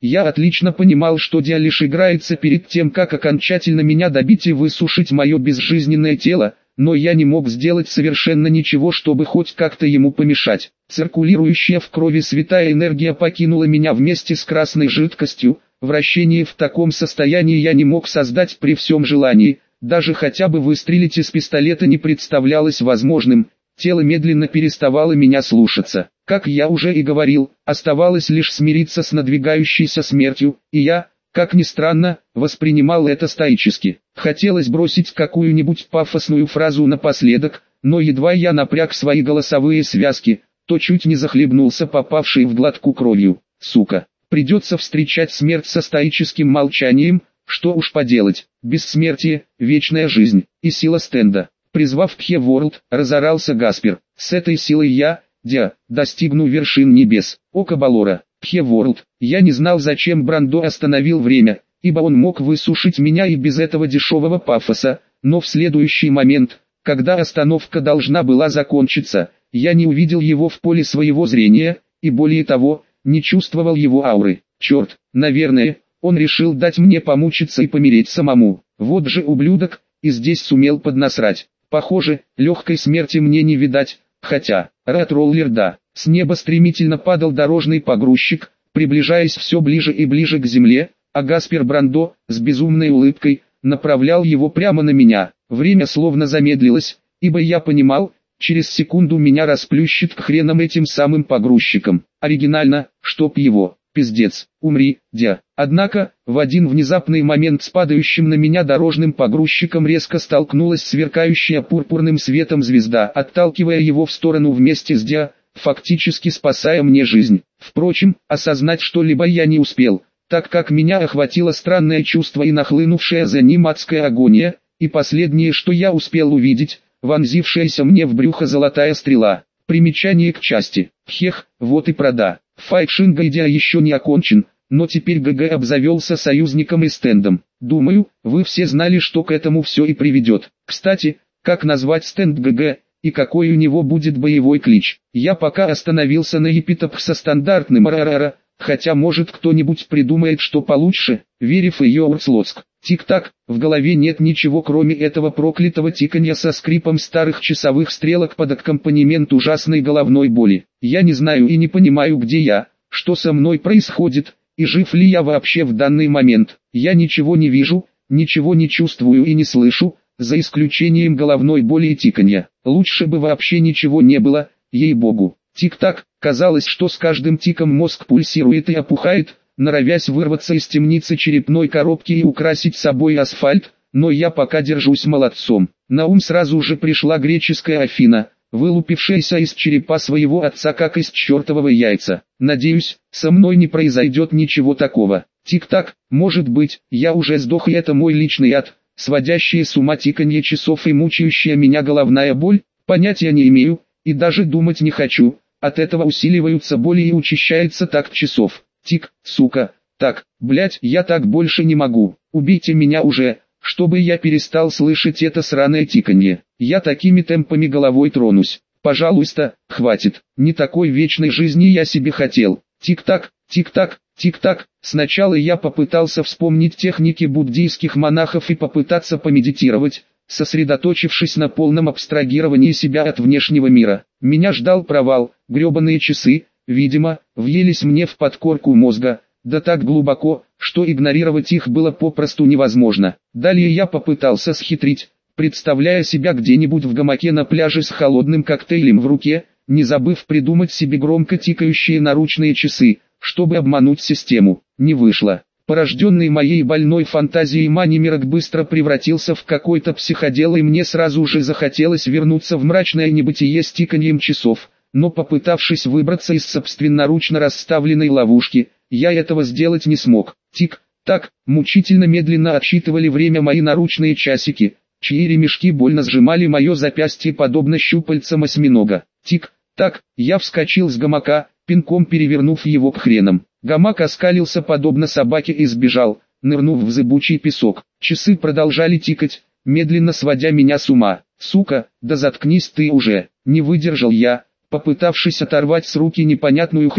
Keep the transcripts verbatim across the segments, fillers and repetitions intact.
Я отлично понимал, что Диа лишь играется перед тем, как окончательно меня добить и высушить мое безжизненное тело, но я не мог сделать совершенно ничего, чтобы хоть как-то ему помешать. Циркулирующая в крови святая энергия покинула меня вместе с красной жидкостью. Вращение в таком состоянии я не мог создать при всем желании, даже хотя бы выстрелить из пистолета не представлялось возможным. Тело медленно переставало меня слушаться. Как я уже и говорил, оставалось лишь смириться с надвигающейся смертью, и я, как ни странно, воспринимал это стоически. Хотелось бросить какую-нибудь пафосную фразу напоследок, но едва я напряг свои голосовые связки, то чуть не захлебнулся попавшей в глотку кровью. Сука, придется встречать смерть со стоическим молчанием, что уж поделать, бессмертие, вечная жизнь и сила стенда. Призвав Пхе-Ворлд, разорался Гаспер. С этой силой я, Диа, достигну вершин небес. Око Балора, Пхе-Ворлд. Я не знал, зачем Брандо остановил время, ибо он мог высушить меня и без этого дешевого пафоса, но в следующий момент, когда остановка должна была закончиться, я не увидел его в поле своего зрения, и более того, не чувствовал его ауры. Черт, наверное, он решил дать мне помучиться и помереть самому. Вот же ублюдок, и здесь сумел поднасрать. Похоже, легкой смерти мне не видать, хотя, Рат-роллер да. С неба стремительно падал дорожный погрузчик, приближаясь все ближе и ближе к земле, а Гаспер Брандо, с безумной улыбкой, направлял его прямо на меня. Время словно замедлилось, ибо я понимал, через секунду меня расплющит к хренам этим самым погрузчиком. Оригинально, чтоб его, пиздец, умри, Диа. Однако, в один внезапный момент с падающим на меня дорожным погрузчиком резко столкнулась сверкающая пурпурным светом звезда, отталкивая его в сторону вместе с Диа, фактически спасая мне жизнь. Впрочем, осознать что-либо я не успел, так как меня охватило странное чувство и нахлынувшая за ним адская агония, и последнее, что я успел увидеть, вонзившаяся мне в брюхо золотая стрела. Примечание к части. Хех, вот и прода. Файт Шинга и Диа еще не окончен, но теперь ГГ обзавелся союзником и стендом. Думаю, вы все знали, что к этому все и приведет. Кстати, как назвать стенд ГГ, и какой у него будет боевой клич? Я пока остановился на эпитопах со стандартным РРР, хотя может кто-нибудь придумает что получше. Верив и Йоурслоцк. Тик-так, в голове нет ничего кроме этого проклятого тиканья со скрипом старых часовых стрелок под аккомпанемент ужасной головной боли. Я не знаю и не понимаю, где я, что со мной происходит, и жив ли я вообще в данный момент. Я ничего не вижу, ничего не чувствую и не слышу, за исключением головной боли и тиканья. Лучше бы вообще ничего не было, ей-богу. Тик-так, казалось, что с каждым тиком мозг пульсирует и опухает, норовясь вырваться из темницы черепной коробки и украсить собой асфальт, но я пока держусь молодцом. На ум сразу же пришла греческая Афина, вылупившаяся из черепа своего отца как из чертового яйца. Надеюсь, со мной не произойдет ничего такого. Тик-так, может быть, я уже сдох и это мой личный ад, сводящие с ума тиканье часов и мучающая меня головная боль, понятия не имею, и даже думать не хочу, от этого усиливаются боли и учащается такт часов. Тик, сука, так, блять, я так больше не могу, убейте меня уже, чтобы я перестал слышать это сраное тиканье. Я такими темпами головой тронусь. Пожалуйста, хватит, не такой вечной жизни я себе хотел. Тик-так, тик-так, тик-так. Сначала я попытался вспомнить техники буддийских монахов и попытаться помедитировать, сосредоточившись на полном абстрагировании себя от внешнего мира. Меня ждал провал, гребаные часы, видимо, въелись мне в подкорку мозга, да так глубоко, что игнорировать их было попросту невозможно. Далее я попытался схитрить, представляя себя где-нибудь в гамаке на пляже с холодным коктейлем в руке, не забыв придумать себе громко тикающие наручные часы, чтобы обмануть систему. Не вышло. Порожденный моей больной фантазией Манимирок быстро превратился в какой-то психодел, и мне сразу же захотелось вернуться в мрачное небытие с тиканьем часов. Но попытавшись выбраться из собственноручно расставленной ловушки, я этого сделать не смог. Тик-так, мучительно медленно отсчитывали время мои наручные часики, чьи ремешки больно сжимали мое запястье подобно щупальцам осьминога. Тик-так, я вскочил с гамака, пинком перевернув его к хренам. Гамак оскалился подобно собаке и сбежал, нырнув в зыбучий песок. Часы продолжали тикать, медленно сводя меня с ума. Сука, да заткнись ты уже, не выдержал я. Попытавшись оторвать с руки непонятную хрень,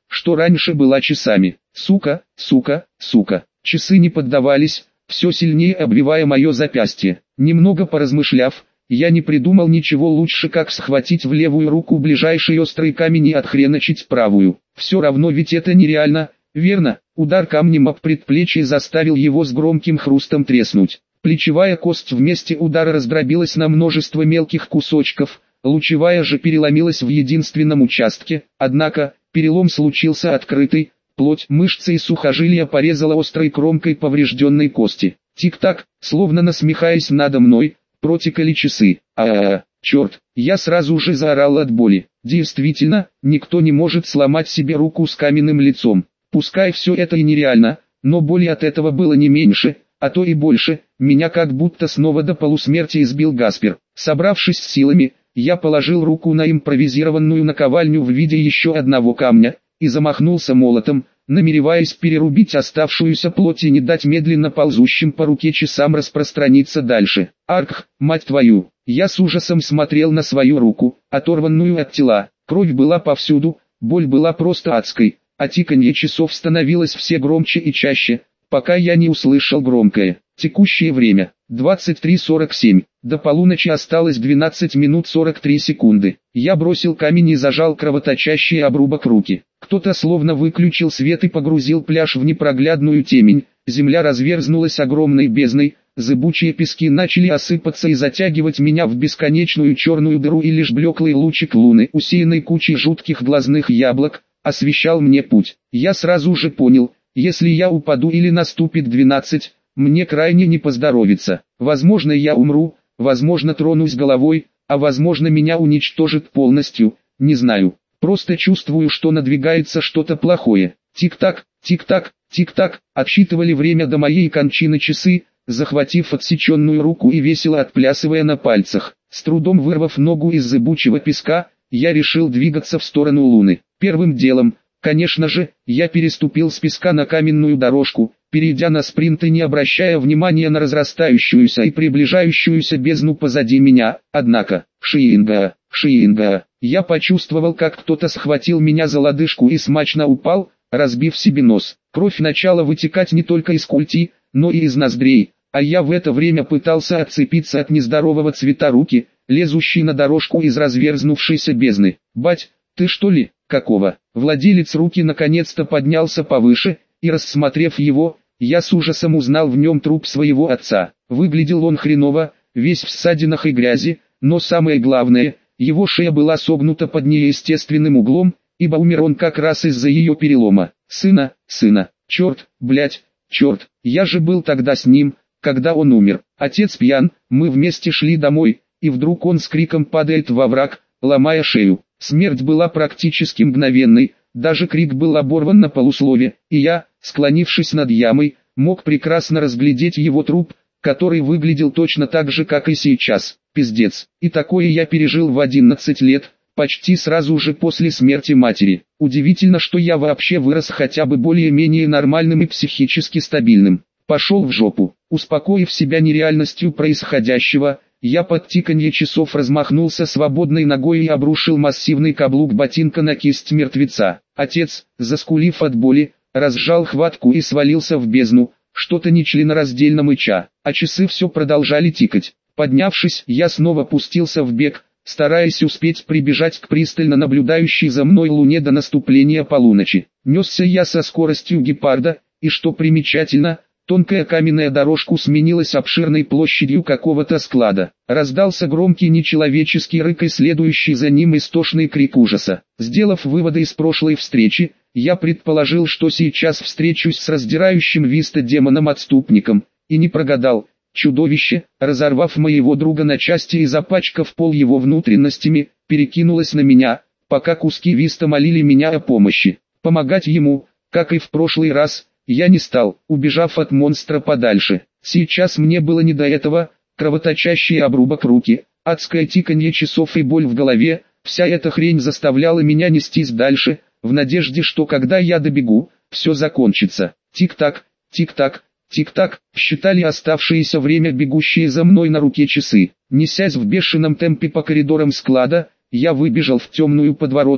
что раньше была часами. Сука, сука, сука. Часы не поддавались, все сильнее обвивая мое запястье. Немного поразмышляв, я не придумал ничего лучше, как схватить в левую руку ближайший острый камень и отхреначить правую. Все равно ведь это нереально, верно? Удар камнем об предплечье заставил его с громким хрустом треснуть. Плечевая кость в месте удара раздробилась на множество мелких кусочков, лучевая же переломилась в единственном участке, однако, перелом случился открытый, плоть, мышцы и сухожилия порезала острой кромкой поврежденной кости. Тик-так, словно насмехаясь надо мной, протекали часы. А-а-а, черт, я сразу же заорал от боли. Действительно, никто не может сломать себе руку с каменным лицом. Пускай все это и нереально, но боли от этого было не меньше, а то и больше. Меня как будто снова до полусмерти избил Гаспер. Собравшись с силами, я положил руку на импровизированную наковальню в виде еще одного камня, и замахнулся молотом, намереваясь перерубить оставшуюся плоть и не дать медленно ползущим по руке часам распространиться дальше. Арх, мать твою! Я с ужасом смотрел на свою руку, оторванную от тела. Кровь была повсюду, боль была просто адской, а тиканье часов становилось все громче и чаще, пока я не услышал громкое. Текущее время двадцать три сорок семь. До полуночи осталось двенадцать минут сорок три секунды. Я бросил камень и зажал кровоточащий обрубок руки. Кто-то словно выключил свет и погрузил пляж в непроглядную темень. Земля разверзнулась огромной бездной. Зыбучие пески начали осыпаться и затягивать меня в бесконечную черную дыру, и лишь блеклый лучик луны, усеянный кучей жутких глазных яблок, освещал мне путь. Я сразу же понял, если я упаду или наступит двенадцать, мне крайне не поздоровится. Возможно, я умру, возможно, тронусь головой, а возможно, меня уничтожит полностью, не знаю. Просто чувствую, что надвигается что-то плохое. Тик-так, тик-так, тик-так, отсчитывали время до моей кончины часы, захватив отсеченную руку и весело отплясывая на пальцах. С трудом вырвав ногу из зыбучего песка, я решил двигаться в сторону луны. Первым делом, конечно же, я переступил с песка на каменную дорожку, перейдя на спринт и не обращая внимания на разрастающуюся и приближающуюся бездну позади меня. Однако, шиинга, шиинга, я почувствовал, как кто-то схватил меня за лодыжку и смачно упал, разбив себе нос. Кровь начала вытекать не только из культи, но и из ноздрей, а я в это время пытался отцепиться от нездорового цвета руки, лезущей на дорожку из разверзнувшейся бездны. «Бать, ты что ли, какого?» Владелец руки наконец-то поднялся повыше, и рассмотрев его, я с ужасом узнал в нем труп своего отца. Выглядел он хреново, весь в ссадинах и грязи, но самое главное, его шея была согнута под неестественным углом, ибо умер он как раз из-за ее перелома. Сына, сына, черт, блять, черт, я же был тогда с ним, когда он умер. Отец пьян, мы вместе шли домой, и вдруг он с криком падает во враг, ломая шею. Смерть была практически мгновенной, даже крик был оборван на полуслове, и я, склонившись над ямой, мог прекрасно разглядеть его труп, который выглядел точно так же, как и сейчас. Пиздец. И такое я пережил в одиннадцать лет, почти сразу же после смерти матери. Удивительно, что я вообще вырос хотя бы более-менее нормальным и психически стабильным. Пошел в жопу. Успокоив себя нереальностью происходящего, я под тиканье часов размахнулся свободной ногой и обрушил массивный каблук ботинка на кисть мертвеца. Отец, заскулив от боли, разжал хватку и свалился в бездну, что-то нечленораздельно мыча, а часы все продолжали тикать. Поднявшись, я снова пустился в бег, стараясь успеть прибежать к пристально наблюдающей за мной луне до наступления полуночи. Несся я со скоростью гепарда, и что примечательно, тонкая каменная дорожка сменилась обширной площадью какого-то склада. Раздался громкий нечеловеческий рык и следующий за ним истошный крик ужаса. Сделав выводы из прошлой встречи, я предположил, что сейчас встречусь с раздирающим виста демоном-отступником, и не прогадал. Чудовище, разорвав моего друга на части и запачкав пол его внутренностями, перекинулось на меня, пока куски виста молили меня о помощи. Помогать ему, как и в прошлый раз, я не стал, убежав от монстра подальше. Сейчас мне было не до этого, кровоточащий обрубок руки, адское тиканье часов и боль в голове, вся эта хрень заставляла меня нестись дальше, в надежде, что когда я добегу, все закончится. Тик-так, тик-так, тик-так, считали оставшееся время бегущие за мной на руке часы. Несясь в бешеном темпе по коридорам склада, я выбежал в темную подворотню,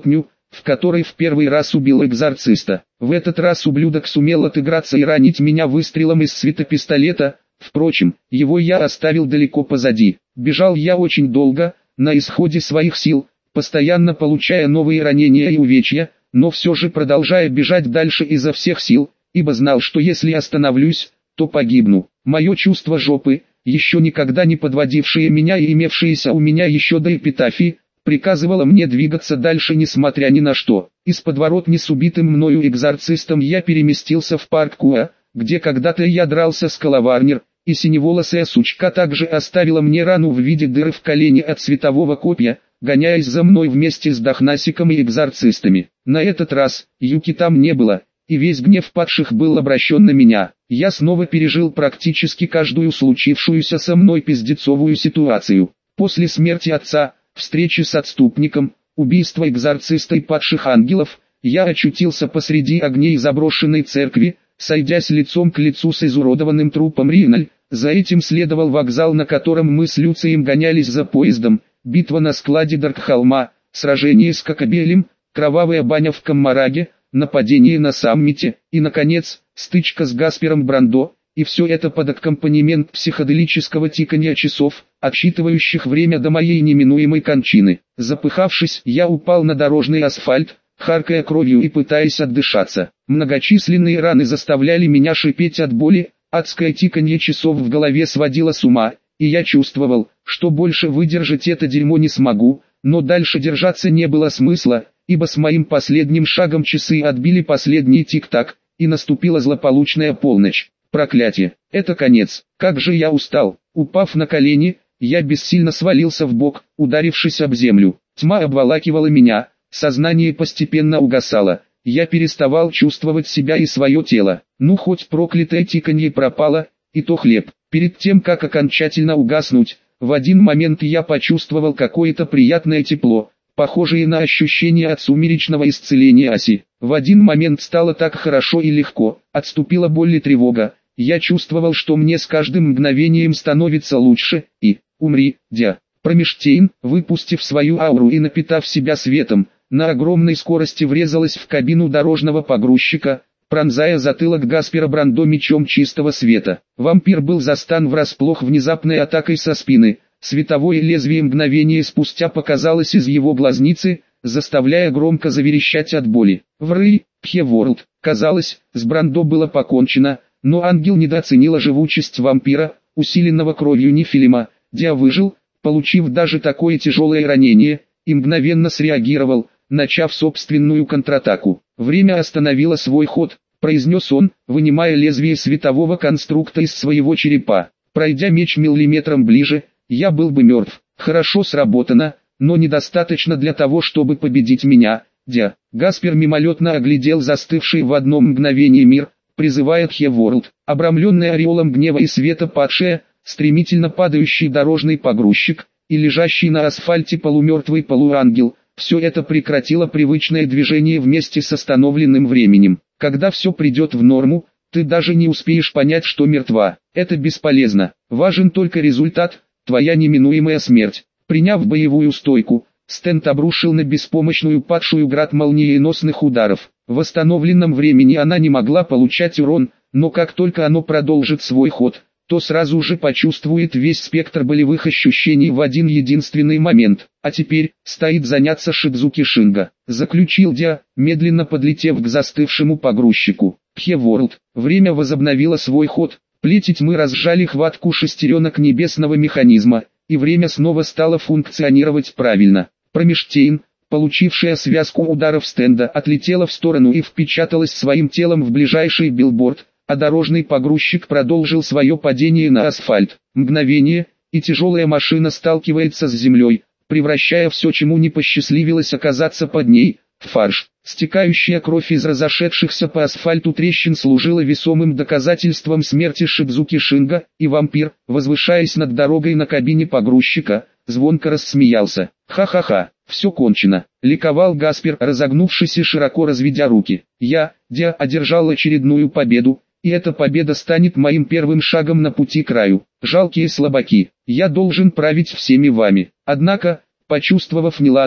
в которой в первый раз убил экзорциста. В этот раз ублюдок сумел отыграться и ранить меня выстрелом из светопистолета. Впрочем, его я оставил далеко позади. Бежал я очень долго, на исходе своих сил, постоянно получая новые ранения и увечья, но все же продолжая бежать дальше изо всех сил, ибо знал, что если остановлюсь, то погибну. Мое чувство жопы, еще никогда не подводившее меня и имевшееся у меня еще до эпитафии, приказывало мне двигаться дальше несмотря ни на что. Из подворотни с убитым мною экзорцистом я переместился в парк Куа, где когда-то я дрался с Калаварнер, и синеволосая сучка также оставила мне рану в виде дыры в колене от светового копья, гоняясь за мной вместе с Дахнасиком и экзорцистами. На этот раз Юки там не было, и весь гнев падших был обращен на меня. Я снова пережил практически каждую случившуюся со мной пиздецовую ситуацию. После смерти отца, встречи с отступником, убийства экзорциста и падших ангелов, я очутился посреди огней заброшенной церкви, сойдясь лицом к лицу с изуродованным трупом Риналь. За этим следовал вокзал, на котором мы с Люцием гонялись за поездом, битва на складе Даркхолма, сражение с Кокобелем, кровавая баня в Каммараге, нападение на саммите, и, наконец, стычка с Гаспером Брандо, и все это под аккомпанемент психоделического тиканья часов, отсчитывающих время до моей неминуемой кончины. Запыхавшись, я упал на дорожный асфальт, харкая кровью и пытаясь отдышаться. Многочисленные раны заставляли меня шипеть от боли, адское тиканье часов в голове сводило с ума, и я чувствовал, что больше выдержать это дерьмо не смогу, но дальше держаться не было смысла, ибо с моим последним шагом часы отбили последний тик-так, и наступила злополучная полночь. Проклятие, это конец, как же я устал. Упав на колени, я бессильно свалился в бок, ударившись об землю. Тьма обволакивала меня, сознание постепенно угасало. Я переставал чувствовать себя и свое тело. Ну хоть проклятое тиканье пропало, и то хлеб. Перед тем как окончательно угаснуть, в один момент я почувствовал какое-то приятное тепло, похожее на ощущение от сумеречного исцеления оси. В один момент стало так хорошо и легко, отступила боль и тревога. Я чувствовал, что мне с каждым мгновением становится лучше, и, умри, дя. Промештейн, выпустив свою ауру и напитав себя светом, на огромной скорости врезалась в кабину дорожного погрузчика, пронзая затылок Гаспера Брандо мечом чистого света. Вампир был застан врасплох внезапной атакой со спины. Световое лезвие мгновение спустя показалось из его глазницы, заставляя громко заверещать от боли. Врый, Пхеворлд. Казалось, с Брандо было покончено, но ангел недооценила живучесть вампира, усиленного кровью Нефилима. Диа выжил, получив даже такое тяжелое ранение, и мгновенно среагировал, начав собственную контратаку. «Время остановило свой ход», — произнес он, вынимая лезвие светового конструкта из своего черепа. Пройдя меч миллиметром ближе, я был бы мертв. Хорошо сработано, но недостаточно для того, чтобы победить меня, дя. Гаспер мимолетно оглядел застывший в одно мгновение мир, призывая Пхеворлд. Обрамленный ореолом гнева и света падшая, стремительно падающий дорожный погрузчик, и лежащий на асфальте полумертвый полуангел, все это прекратило привычное движение вместе с остановленным временем. Когда все придет в норму, ты даже не успеешь понять, что мертва. Это бесполезно. Важен только результат, твоя неминуемая смерть. Приняв боевую стойку, Стент обрушил на беспомощную падшую град молниеносных ударов. В восстановленном времени она не могла получать урон, но как только оно продолжит свой ход, то сразу же почувствует весь спектр болевых ощущений в один единственный момент. А теперь, стоит заняться Шидзуки Шинга, заключил Диа, медленно подлетев к застывшему погрузчику. Пхеворлд, время возобновило свой ход, плети тьмы разжали хватку шестеренок небесного механизма, и время снова стало функционировать правильно. Промештейн, получившая связку ударов Стенда, отлетела в сторону и впечаталась своим телом в ближайший билборд, а дорожный погрузчик продолжил свое падение на асфальт. Мгновение, и тяжелая машина сталкивается с землей, превращая все, чему не посчастливилось оказаться под ней, в фарш. Стекающая кровь из разошедшихся по асфальту трещин служила весомым доказательством смерти Шидзуки Шинга, и вампир, возвышаясь над дорогой на кабине погрузчика, звонко рассмеялся. «Ха-ха-ха, все кончено», — ликовал Гаспер, разогнувшись и широко разведя руки. «Я, Диа, одержал очередную победу, и эта победа станет моим первым шагом на пути к раю. Жалкие слабаки, я должен править всеми вами». Однако, почувствовав неладное,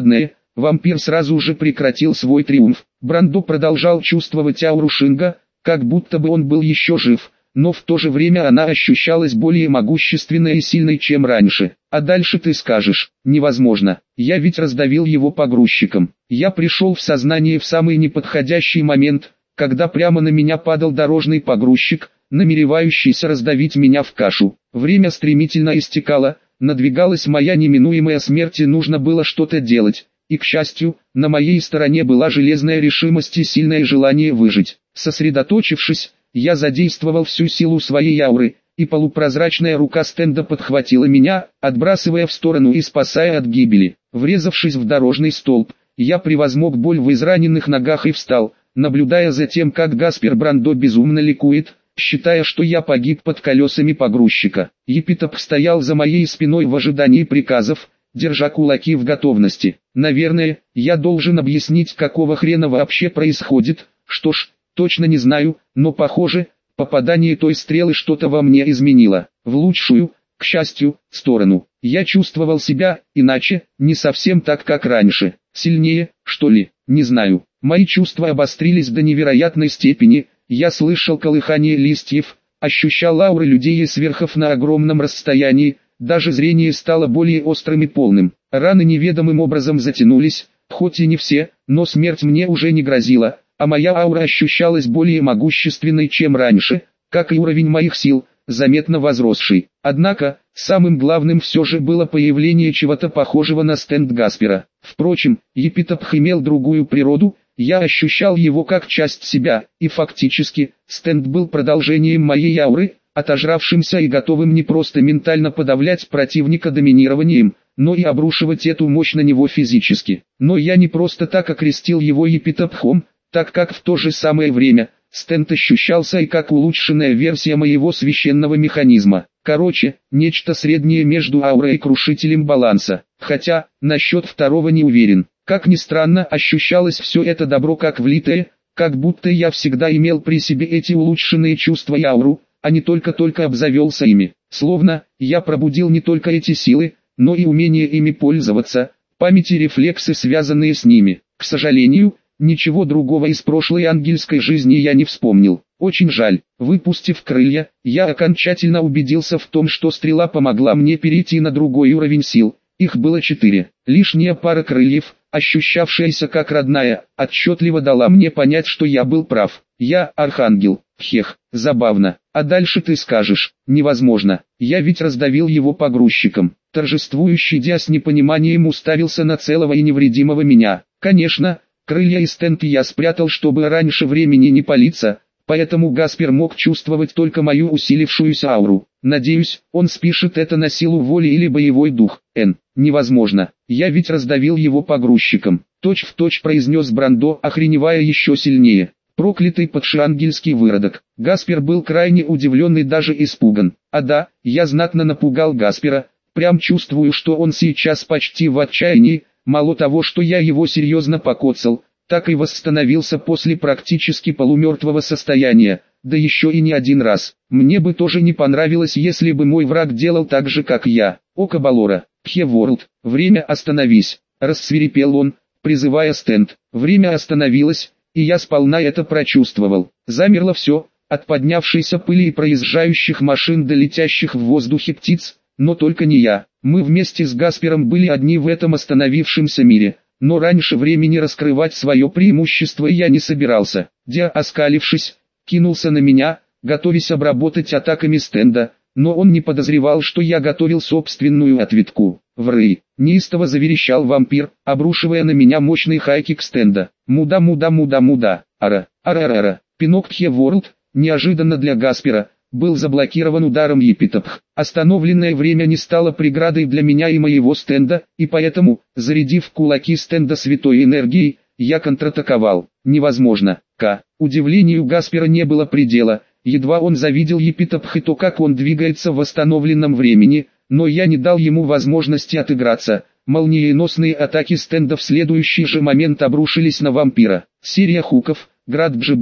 Вампир сразу же прекратил свой триумф. Брандо продолжал чувствовать ауру Шинга, как будто бы он был еще жив, но в то же время она ощущалась более могущественной и сильной, чем раньше. А дальше ты скажешь: невозможно, я ведь раздавил его погрузчиком. Я пришел в сознание в самый неподходящий момент, когда прямо на меня падал дорожный погрузчик, намеревающийся раздавить меня в кашу. Время стремительно истекало, надвигалась моя неминуемая смерть и нужно было что-то делать. И, к счастью, на моей стороне была железная решимость и сильное желание выжить. Сосредоточившись, я задействовал всю силу своей ауры, и полупрозрачная рука стенда подхватила меня, отбрасывая в сторону и спасая от гибели. Врезавшись в дорожный столб, я превозмог боль в израненных ногах и встал, наблюдая за тем, как Гаспер Брандо безумно ликует, считая, что я погиб под колесами погрузчика. Епитоп стоял за моей спиной в ожидании приказов, держа кулаки в готовности. Наверное, я должен объяснить, какого хрена вообще происходит. Что ж, точно не знаю, но похоже, попадание той стрелы что-то во мне изменило. В лучшую, к счастью, сторону. Я чувствовал себя, иначе, не совсем так, как раньше. Сильнее, что ли, не знаю. Мои чувства обострились до невероятной степени. Я слышал колыхание листьев, ощущал ауры людей и сверхов на огромном расстоянии. Даже зрение стало более острым и полным. Раны неведомым образом затянулись, хоть и не все, но смерть мне уже не грозила, а моя аура ощущалась более могущественной, чем раньше, как и уровень моих сил, заметно возросший. Однако, самым главным все же было появление чего-то похожего на стенд Гаспера. Впрочем, Епитоп имел другую природу, я ощущал его как часть себя, и фактически, стенд был продолжением моей ауры, отожравшимся и готовым не просто ментально подавлять противника доминированием, но и обрушивать эту мощь на него физически. Но я не просто так окрестил его Епитопхом, так как в то же самое время, стенд ощущался и как улучшенная версия моего священного механизма. Короче, нечто среднее между аурой и крушителем баланса. Хотя, насчет второго не уверен. Как ни странно, ощущалось все это добро как влитое, как будто я всегда имел при себе эти улучшенные чувства и ауру, а не только-только обзавелся ими. Словно, я пробудил не только эти силы, но и умение ими пользоваться, память и рефлексы, связанные с ними. К сожалению, ничего другого из прошлой ангельской жизни я не вспомнил. Очень жаль. Выпустив крылья, я окончательно убедился в том, что стрела помогла мне перейти на другой уровень сил. Их было четыре. Лишняя пара крыльев, ощущавшаяся как родная, отчетливо дала мне понять, что я был прав. Я архангел. Хех, забавно. А дальше ты скажешь: невозможно. Я ведь раздавил его погрузчиком. Торжествующий Диа с непониманием уставился на целого и невредимого меня. Конечно, крылья и стенд я спрятал, чтобы раньше времени не палиться, поэтому Гаспер мог чувствовать только мою усилившуюся ауру. Надеюсь, он спишет это на силу воли или боевой дух. Н. Невозможно. Я ведь раздавил его погрузчиком. Точь в точь произнес Брандо, охреневая еще сильнее. Проклятый подшиангельский выродок. Гаспер был крайне удивлен и даже испуган. А да, я знатно напугал Гаспера. Прям чувствую, что он сейчас почти в отчаянии. Мало того, что я его серьезно покоцал, так и восстановился после практически полумертвого состояния, да еще и не один раз. Мне бы тоже не понравилось, если бы мой враг делал так же, как я. Око Балора, Пхе-Ворлд, время остановись, рассвирепел он, призывая стенд. Время остановилось, и я сполна это прочувствовал. Замерло все, от поднявшейся пыли и проезжающих машин до летящих в воздухе птиц, но только не я. Мы вместе с Гаспером были одни в этом остановившемся мире. Но раньше времени раскрывать свое преимущество я не собирался. Диа, оскалившись, кинулся на меня, готовясь обработать атаками стенда, но он не подозревал, что я готовил собственную ответку. Врый, неистово заверещал вампир, обрушивая на меня мощный хайкик стенда. Муда-муда-муда-муда, ара, ара-ара-ара. Пинок Пхе-Ворлд, неожиданно для Гаспера, был заблокирован ударом Епитопх. Остановленное время не стало преградой для меня и моего стенда, и поэтому, зарядив кулаки стенда святой энергией, я контратаковал. Невозможно. К удивлению Гаспера не было предела, едва он завидел Епитопх и то, как он двигается в восстановленном времени, но я не дал ему возможности отыграться. Молниеносные атаки стенда в следующий же момент обрушились на вампира. Серия хуков, град джибов,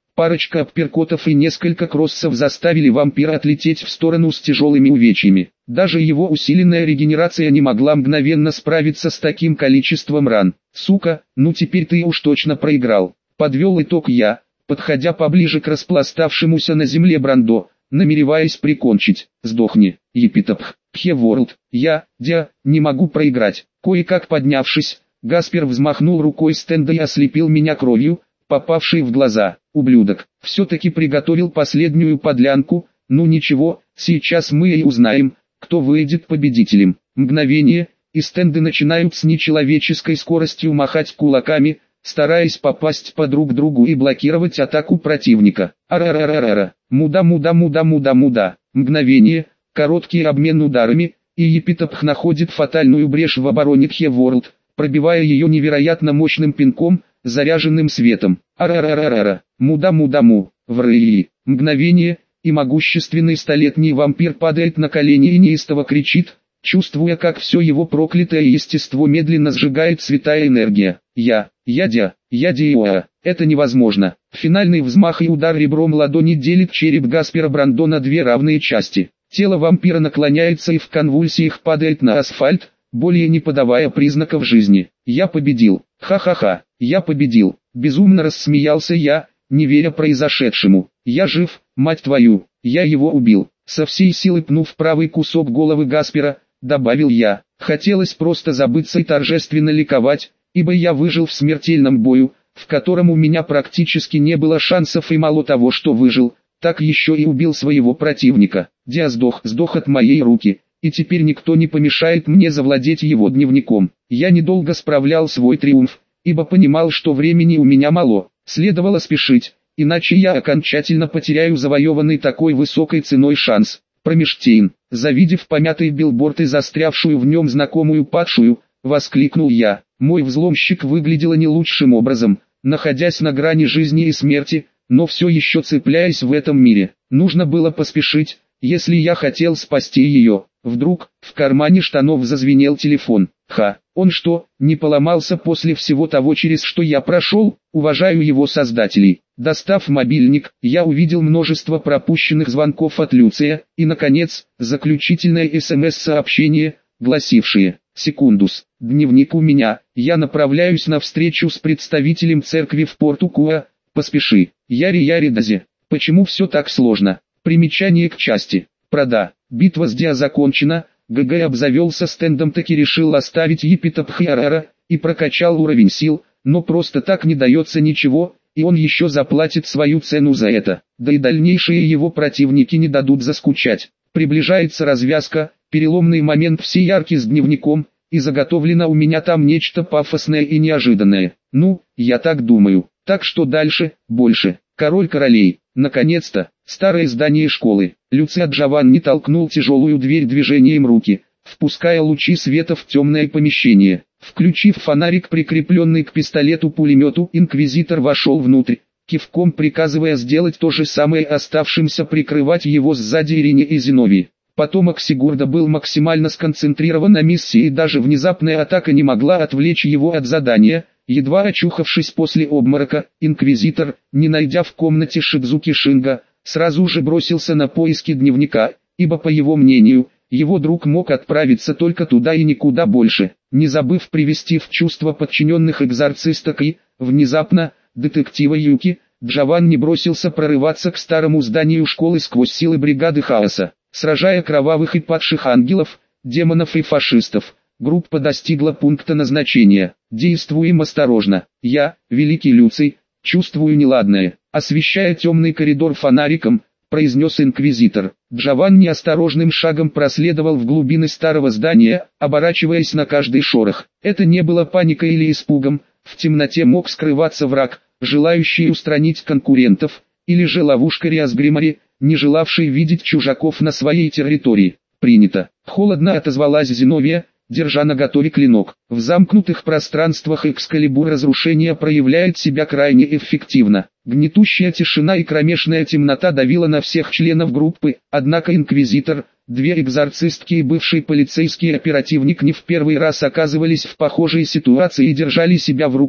Парочка апперкотов и несколько кроссов заставили вампира отлететь в сторону с тяжелыми увечьями. Даже его усиленная регенерация не могла мгновенно справиться с таким количеством ран. «Сука, ну теперь ты уж точно проиграл», — подвел итог я, подходя поближе к распластавшемуся на земле Брандо, намереваясь прикончить. «Сдохни, Епитопх, Пхеворлд, я, дя, не могу проиграть». Кое-как поднявшись, Гаспер взмахнул рукой стенда и ослепил меня кровью, попавшей в глаза. «Ублюдок, все-таки приготовил последнюю подлянку, ну ничего, сейчас мы и узнаем, кто выйдет победителем». Мгновение, и стенды начинают с нечеловеческой скоростью махать кулаками, стараясь попасть по друг другу и блокировать атаку противника. Арарарарара, муда-муда-муда-муда-муда. Мгновение, короткий обмен ударами, и Епитопх находит фатальную брешь в обороне Пхеворлд, пробивая ее невероятно мощным пинком, заряженным светом. Арарарарара, муда-муда-му, врыи. Мгновение, и могущественный столетний вампир падает на колени и неистово кричит, чувствуя, как все его проклятое естество медленно сжигает святая энергия. Я, ядя, ядиоа, это невозможно. Финальный взмах и удар ребром ладони делит череп Гаспера Брандо на две равные части. Тело вампира наклоняется и в конвульсиях падает на асфальт, более не подавая признаков жизни. Я победил. Ха-ха-ха, я победил. Безумно рассмеялся я, не веря произошедшему. Я жив, мать твою, я его убил. Со всей силы пнув правый кусок головы Гаспера, добавил я. Хотелось просто забыться и торжественно ликовать, ибо я выжил в смертельном бою, в котором у меня практически не было шансов, и мало того, что выжил, так еще и убил своего противника. Дя сдох, сдох от моей руки, и теперь никто не помешает мне завладеть его дневником. Я недолго справлял свой триумф, ибо понимал, что времени у меня мало, следовало спешить, иначе я окончательно потеряю завоеванный такой высокой ценой шанс. Промештейн, завидев помятый билборд и застрявшую в нем знакомую падшую, воскликнул я. Мой взломщик выглядела не лучшим образом, находясь на грани жизни и смерти, но все еще цепляясь в этом мире. Нужно было поспешить, если я хотел спасти ее. Вдруг, в кармане штанов зазвенел телефон. Ха, он что, не поломался после всего того, через что я прошел? Уважаю его создателей. Достав мобильник, я увидел множество пропущенных звонков от Люция, и, наконец, заключительное СМС-сообщение, гласившее: «Секундус, дневник у меня, я направляюсь на встречу с представителем церкви в Порту-Куа, поспеши». Яри-яри-дази, почему все так сложно? Примечание к части. Прода. Битва с Диа закончена, ГГ обзавелся стендом, таки решил оставить Епитопха и прокачал уровень сил, но просто так не дается ничего, и он еще заплатит свою цену за это. Да и дальнейшие его противники не дадут заскучать. Приближается развязка, переломный момент, все яркий с дневником, и заготовлено у меня там нечто пафосное и неожиданное. Ну, я так думаю. Так что дальше, больше. Король королей. Наконец-то, старое здание школы. Люцио Джованни толкнул тяжелую дверь движением руки, впуская лучи света в темное помещение. Включив фонарик, прикрепленный к пистолету-пулемету, инквизитор вошел внутрь, кивком приказывая сделать то же самое оставшимся прикрывать его сзади Ирине и Зиновии. Потомок Сигурда был максимально сконцентрирован на миссии, и даже внезапная атака не могла отвлечь его от задания. Едва очухавшись после обморока, инквизитор, не найдя в комнате Шидзуки Шинга, сразу же бросился на поиски дневника, ибо, по его мнению, его друг мог отправиться только туда и никуда больше. Не забыв привести в чувство подчиненных экзорцисток и, внезапно, детектива Юки, Джованни бросился прорываться к старому зданию школы сквозь силы бригады хаоса. Сражая кровавых и падших ангелов, демонов и фашистов, группа достигла пункта назначения. Действуем осторожно. Я, великий Люций, чувствую неладное. Освещая темный коридор фонариком, произнес инквизитор. Джованни осторожным шагом проследовал в глубины старого здания, оборачиваясь на каждый шорох. Это не было паникой или испугом, в темноте мог скрываться враг, желающий устранить конкурентов, или же ловушка Риасгримари, не желавший видеть чужаков на своей территории. Принято. Холодно отозвалась Зиновия, держа наготове клинок. В замкнутых пространствах Экскалибур разрушения проявляет себя крайне эффективно. Гнетущая тишина и кромешная темнота давила на всех членов группы, однако инквизитор, две экзорцистки и бывший полицейский оперативник не в первый раз оказывались в похожей ситуации и держали себя в руках,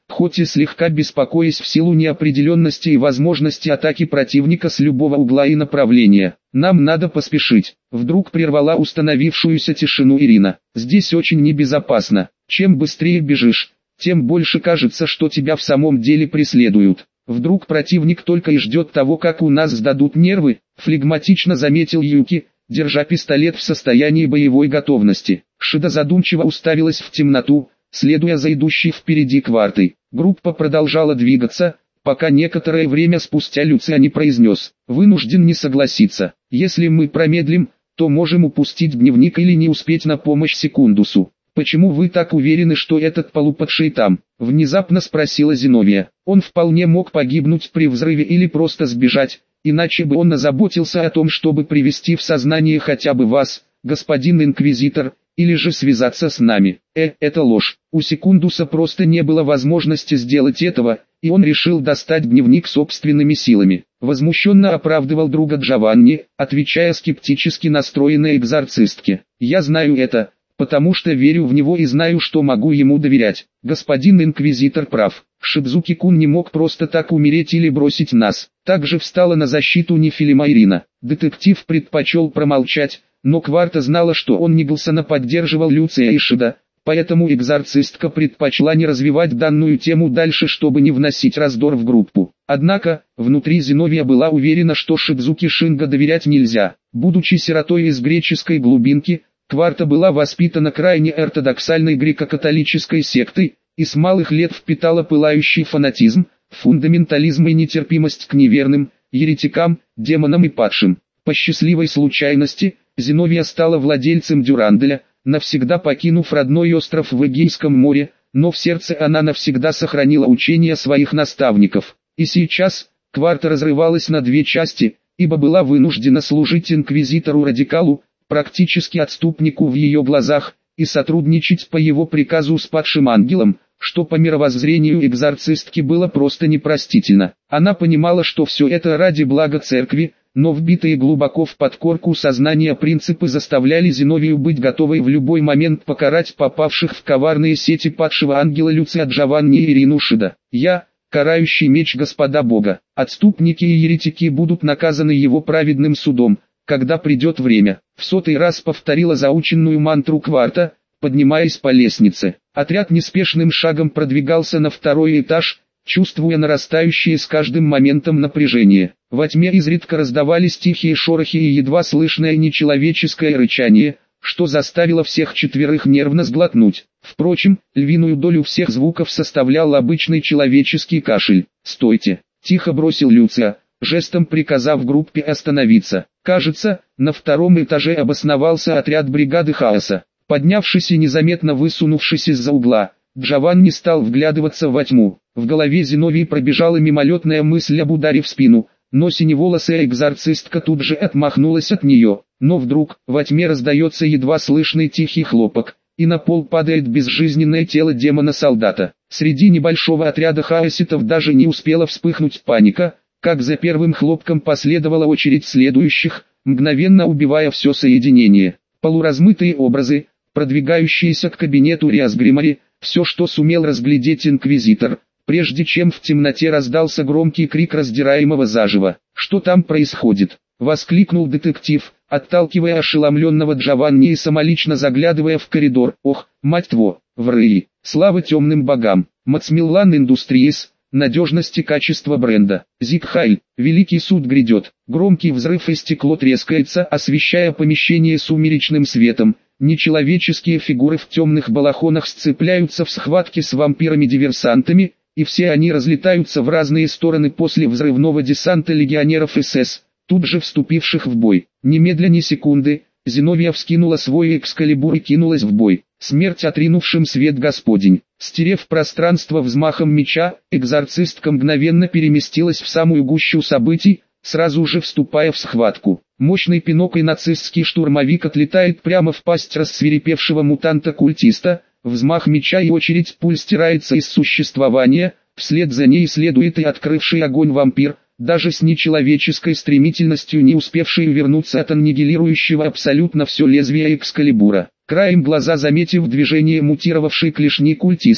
хоть и слегка беспокоясь в силу неопределенности и возможности атаки противника с любого угла и направления. «Нам надо поспешить», — вдруг прервала установившуюся тишину Ирина. «Здесь очень небезопасно. Чем быстрее бежишь, тем больше кажется, что тебя в самом деле преследуют. Вдруг противник только и ждет того, как у нас сдадут нервы», — флегматично заметил Юки, держа пистолет в состоянии боевой готовности. Шида задумчиво уставилась в темноту, следуя за идущей впереди Квартой. Группа продолжала двигаться, пока некоторое время спустя Люциан не произнес: «Вынужден не согласиться. Если мы промедлим, то можем упустить дневник или не успеть на помощь Секундусу». «Почему вы так уверены, что этот полупадший там?» — внезапно спросила Зиновия. «Он вполне мог погибнуть при взрыве или просто сбежать, иначе бы он озаботился о том, чтобы привести в сознание хотя бы вас, господин Инквизитор, или же связаться с нами». Э, это ложь. У Секундуса просто не было возможности сделать этого, и он решил достать дневник собственными силами. Возмущенно оправдывал друга Джованни, отвечая скептически настроенной экзорцистке. «Я знаю это, потому что верю в него и знаю, что могу ему доверять. Господин Инквизитор прав. Шидзуки-кун не мог просто так умереть или бросить нас». Также встала на защиту Нефилима Ирина. Детектив предпочел промолчать, но Кварта знала, что он негласно поддерживал Люция и Шида, поэтому экзорцистка предпочла не развивать данную тему дальше, чтобы не вносить раздор в группу. Однако, внутри Зиновия была уверена, что Шидзуки Шинго доверять нельзя. Будучи сиротой из греческой глубинки, Кварта была воспитана крайне ортодоксальной греко-католической сектой, и с малых лет впитала пылающий фанатизм, фундаментализм и нетерпимость к неверным, еретикам, демонам и падшим. По счастливой случайности, Зиновия стала владельцем Дюранделя, навсегда покинув родной остров в Эгейском море, но в сердце она навсегда сохранила учения своих наставников. И сейчас, Кварта разрывалась на две части, ибо была вынуждена служить инквизитору-радикалу, практически отступнику в ее глазах, и сотрудничать по его приказу с падшим ангелом, что по мировоззрению экзорцистки было просто непростительно. Она понимала, что все это ради блага церкви, но вбитые глубоко в подкорку сознания принципы заставляли Зиновию быть готовой в любой момент покарать попавших в коварные сети падшего ангела Люция Джованни и Ирину Шида. «Я, карающий меч Господа Бога, отступники и еретики будут наказаны его праведным судом, когда придет время», в сотый раз повторила заученную мантру Кварта, поднимаясь по лестнице. Отряд неспешным шагом продвигался на второй этаж, чувствуя нарастающее с каждым моментом напряжение. Во тьме изредка раздавались тихие шорохи и едва слышное нечеловеческое рычание, что заставило всех четверых нервно сглотнуть. Впрочем, львиную долю всех звуков составлял обычный человеческий кашель. «Стойте!» — тихо бросил Люция, жестом приказав группе остановиться. Кажется, на втором этаже обосновался отряд бригады хаоса. Поднявшись и незаметно высунувшись из-за угла, Джованни стал вглядываться во тьму. В голове Зиновии пробежала мимолетная мысль об ударе в спину, но синеволосая экзорцистка тут же отмахнулась от нее. Но вдруг, во тьме раздается едва слышный тихий хлопок, и на пол падает безжизненное тело демона-солдата. Среди небольшого отряда хаоситов даже не успела вспыхнуть паника, как за первым хлопком последовала очередь следующих, мгновенно убивая все соединение. Полуразмытые образы, продвигающиеся к кабинету Риасгримари, все, что сумел разглядеть инквизитор, прежде чем в темноте раздался громкий крик раздираемого заживо. «Что там происходит?» — воскликнул детектив, отталкивая ошеломленного Джованни и самолично заглядывая в коридор. «Ох, мать тво, врыи! Слава темным богам! Мацмиллан Индустриес, надежность и качество бренда. Зигхайль, великий суд грядет». Громкий взрыв и стекло трескается, освещая помещение сумеречным светом. Нечеловеческие фигуры в темных балахонах сцепляются в схватке с вампирами-диверсантами, и все они разлетаются в разные стороны после взрывного десанта легионеров СС, тут же вступивших в бой. Немедля ни секунды, Зиновия вскинула свой экскалибур и кинулась в бой. Смерть отринувшим свет Господень. Стерев пространство взмахом меча, экзорцистка мгновенно переместилась в самую гущу событий, сразу же вступая в схватку. Мощный пинок и нацистский штурмовик отлетает прямо в пасть рассвирепевшего мутанта-культиста, взмах меча и очередь пуль стирается из существования, вслед за ней следует и открывший огонь вампир, даже с нечеловеческой стремительностью не успевший увернуться от аннигилирующего абсолютно все лезвия экскалибура. Краем глаза заметив движение мутировавшей клешни культиста,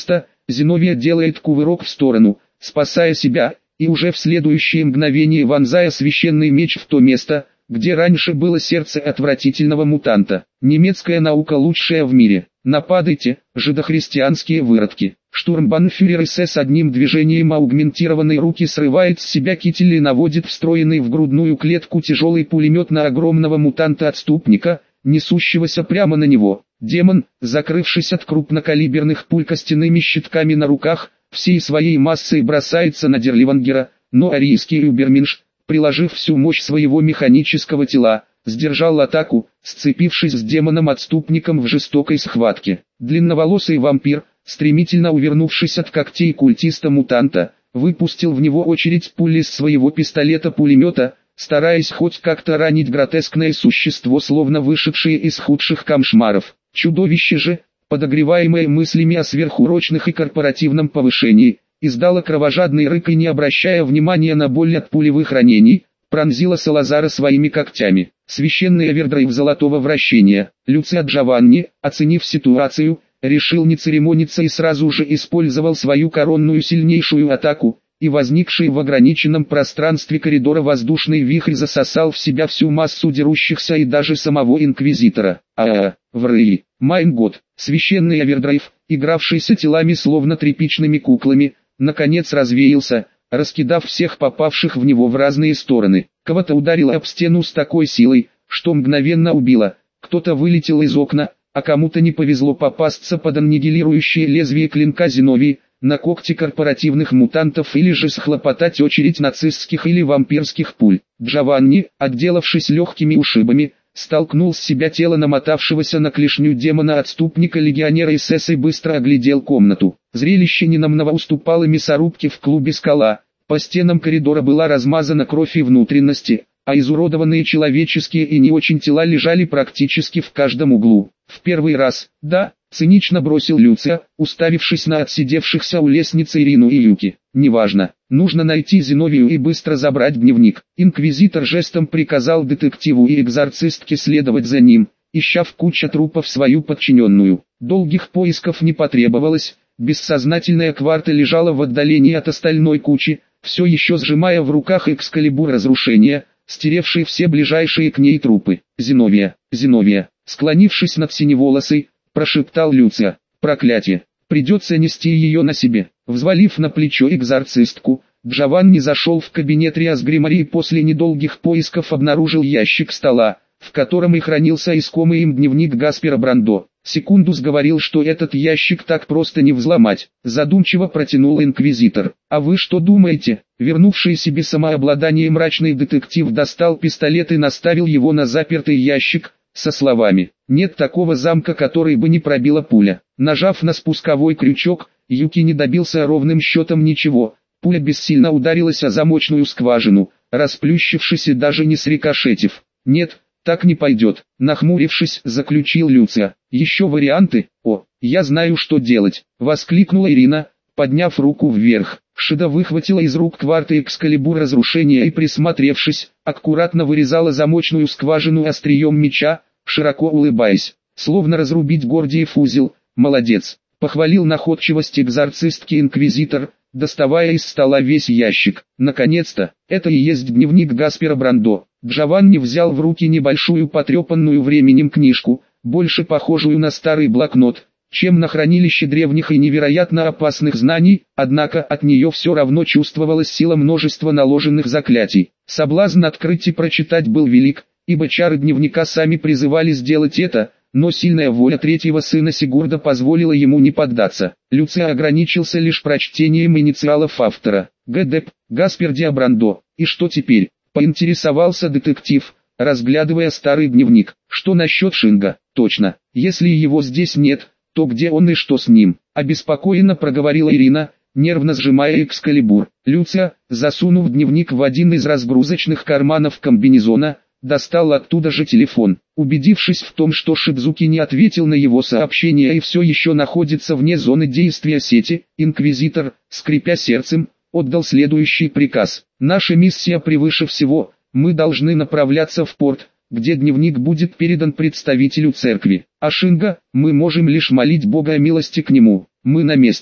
Зиновия делает кувырок в сторону, спасая себя, и уже в следующее мгновение вонзая священный меч в то место, где раньше было сердце отвратительного мутанта. Немецкая наука лучшая в мире. Нападайте, жидохристианские выродки. Штурмбанфюрер СС одним движением аугментированной руки срывает с себя китель и наводит встроенный в грудную клетку тяжелый пулемет на огромного мутанта-отступника, несущегося прямо на него. Демон, закрывшись от крупнокалиберных пуль костяными щитками на руках, всей своей массой бросается на Дерливангера, но арийский Юберменш, приложив всю мощь своего механического тела, сдержал атаку, сцепившись с демоном-отступником в жестокой схватке. Длинноволосый вампир, стремительно увернувшись от когтей культиста-мутанта, выпустил в него очередь пули из своего пистолета-пулемета, стараясь хоть как-то ранить гротескное существо, словно вышедшее из худших кошмаров. Чудовище же, подогреваемое мыслями о сверхурочных и корпоративном повышении, издало кровожадный рык и, не обращая внимания на боль от пулевых ранений, пронзила Салазара своими когтями. Священный овердрайв золотого вращения. Люцио Джованни, оценив ситуацию, решил не церемониться и сразу же использовал свою коронную сильнейшую атаку, и возникший в ограниченном пространстве коридора воздушный вихрь засосал в себя всю массу дерущихся и даже самого Инквизитора. А-а-а, вры, майн год, священный овердрайв, игравшийся телами словно тряпичными куклами, наконец развеялся, раскидав всех попавших в него в разные стороны. Кого-то ударило об стену с такой силой, что мгновенно убило, кто-то вылетел из окна, а кому-то не повезло попасться под аннигилирующее лезвие клинка Зиновии, на когти корпоративных мутантов или же схлопотать очередь нацистских или вампирских пуль. Джованни, отделавшись легкими ушибами, столкнул с себя тело намотавшегося на клешню демона-отступника легионера СС и быстро оглядел комнату. Зрелище ненамного уступало мясорубке в клубе «Скала», по стенам коридора была размазана кровь и внутренности, а изуродованные человеческие и не очень тела лежали практически в каждом углу. В первый раз, да, цинично бросил Люцио, уставившись на отсидевшихся у лестницы Ирину и Юки. Неважно, нужно найти Зиновию и быстро забрать дневник. Инквизитор жестом приказал детективу и экзорцистке следовать за ним, ища в куче трупов свою подчиненную. Долгих поисков не потребовалось, бессознательная Кварта лежала в отдалении от остальной кучи, все еще сжимая в руках экскалибур разрушения, стеревший все ближайшие к ней трупы. «Зиновия, Зиновия», склонившись над синеволосой, прошептал Люцио. «Проклятие! Придется нести ее на себе». Взвалив на плечо экзорцистку, Джованни зашел в кабинет Риас Гримари и после недолгих поисков обнаружил ящик стола, в котором и хранился искомый им дневник Гаспера Брандо. Секундус говорил, что этот ящик так просто не взломать. Задумчиво протянул инквизитор. «А вы что думаете?» Вернувший себе самообладание мрачный детектив достал пистолет и наставил его на запертый ящик, со словами: «Нет такого замка, который бы не пробила пуля». Нажав на спусковой крючок, Юки не добился ровным счетом ничего. Пуля бессильно ударилась о замочную скважину, расплющившись и даже не срикошетив. «Нет, так не пойдет», нахмурившись, заключил Люцио. «Еще варианты? О, я знаю, что делать», воскликнула Ирина, подняв руку вверх. Шида выхватила из рук Кварты экскалибур разрушения и, присмотревшись, аккуратно вырезала замочную скважину острием меча, широко улыбаясь. «Словно разрубить Гордиев узел, молодец», похвалил находчивость экзорцистки инквизитор, доставая из стола весь ящик. «Наконец-то, это и есть дневник Гаспера Брандо». Джованни взял в руки небольшую потрепанную временем книжку, больше похожую на старый блокнот, чем на хранилище древних и невероятно опасных знаний, однако от нее все равно чувствовалась сила множества наложенных заклятий. Соблазн открыть и прочитать был велик, ибо чары дневника сами призывали сделать это, но сильная воля третьего сына Сигурда позволила ему не поддаться. Люцио ограничился лишь прочтением инициалов автора. ГДП, Гаспер Диа Брандо. «И что теперь?» — поинтересовался детектив, разглядывая старый дневник. «Что насчет Шинга?» «Точно, если его здесь нет, то где он и что с ним?» — обеспокоенно проговорила Ирина, нервно сжимая экскалибур. Люцио, засунув дневник в один из разгрузочных карманов комбинезона, достал оттуда же телефон. Убедившись в том, что Шидзуки не ответил на его сообщение и все еще находится вне зоны действия сети, инквизитор, скрипя сердцем, отдал следующий приказ. «Наша миссия превыше всего, мы должны направляться в порт, где дневник будет передан представителю церкви. А Шинга, мы можем лишь молить Бога о милости к нему. Мы на месте».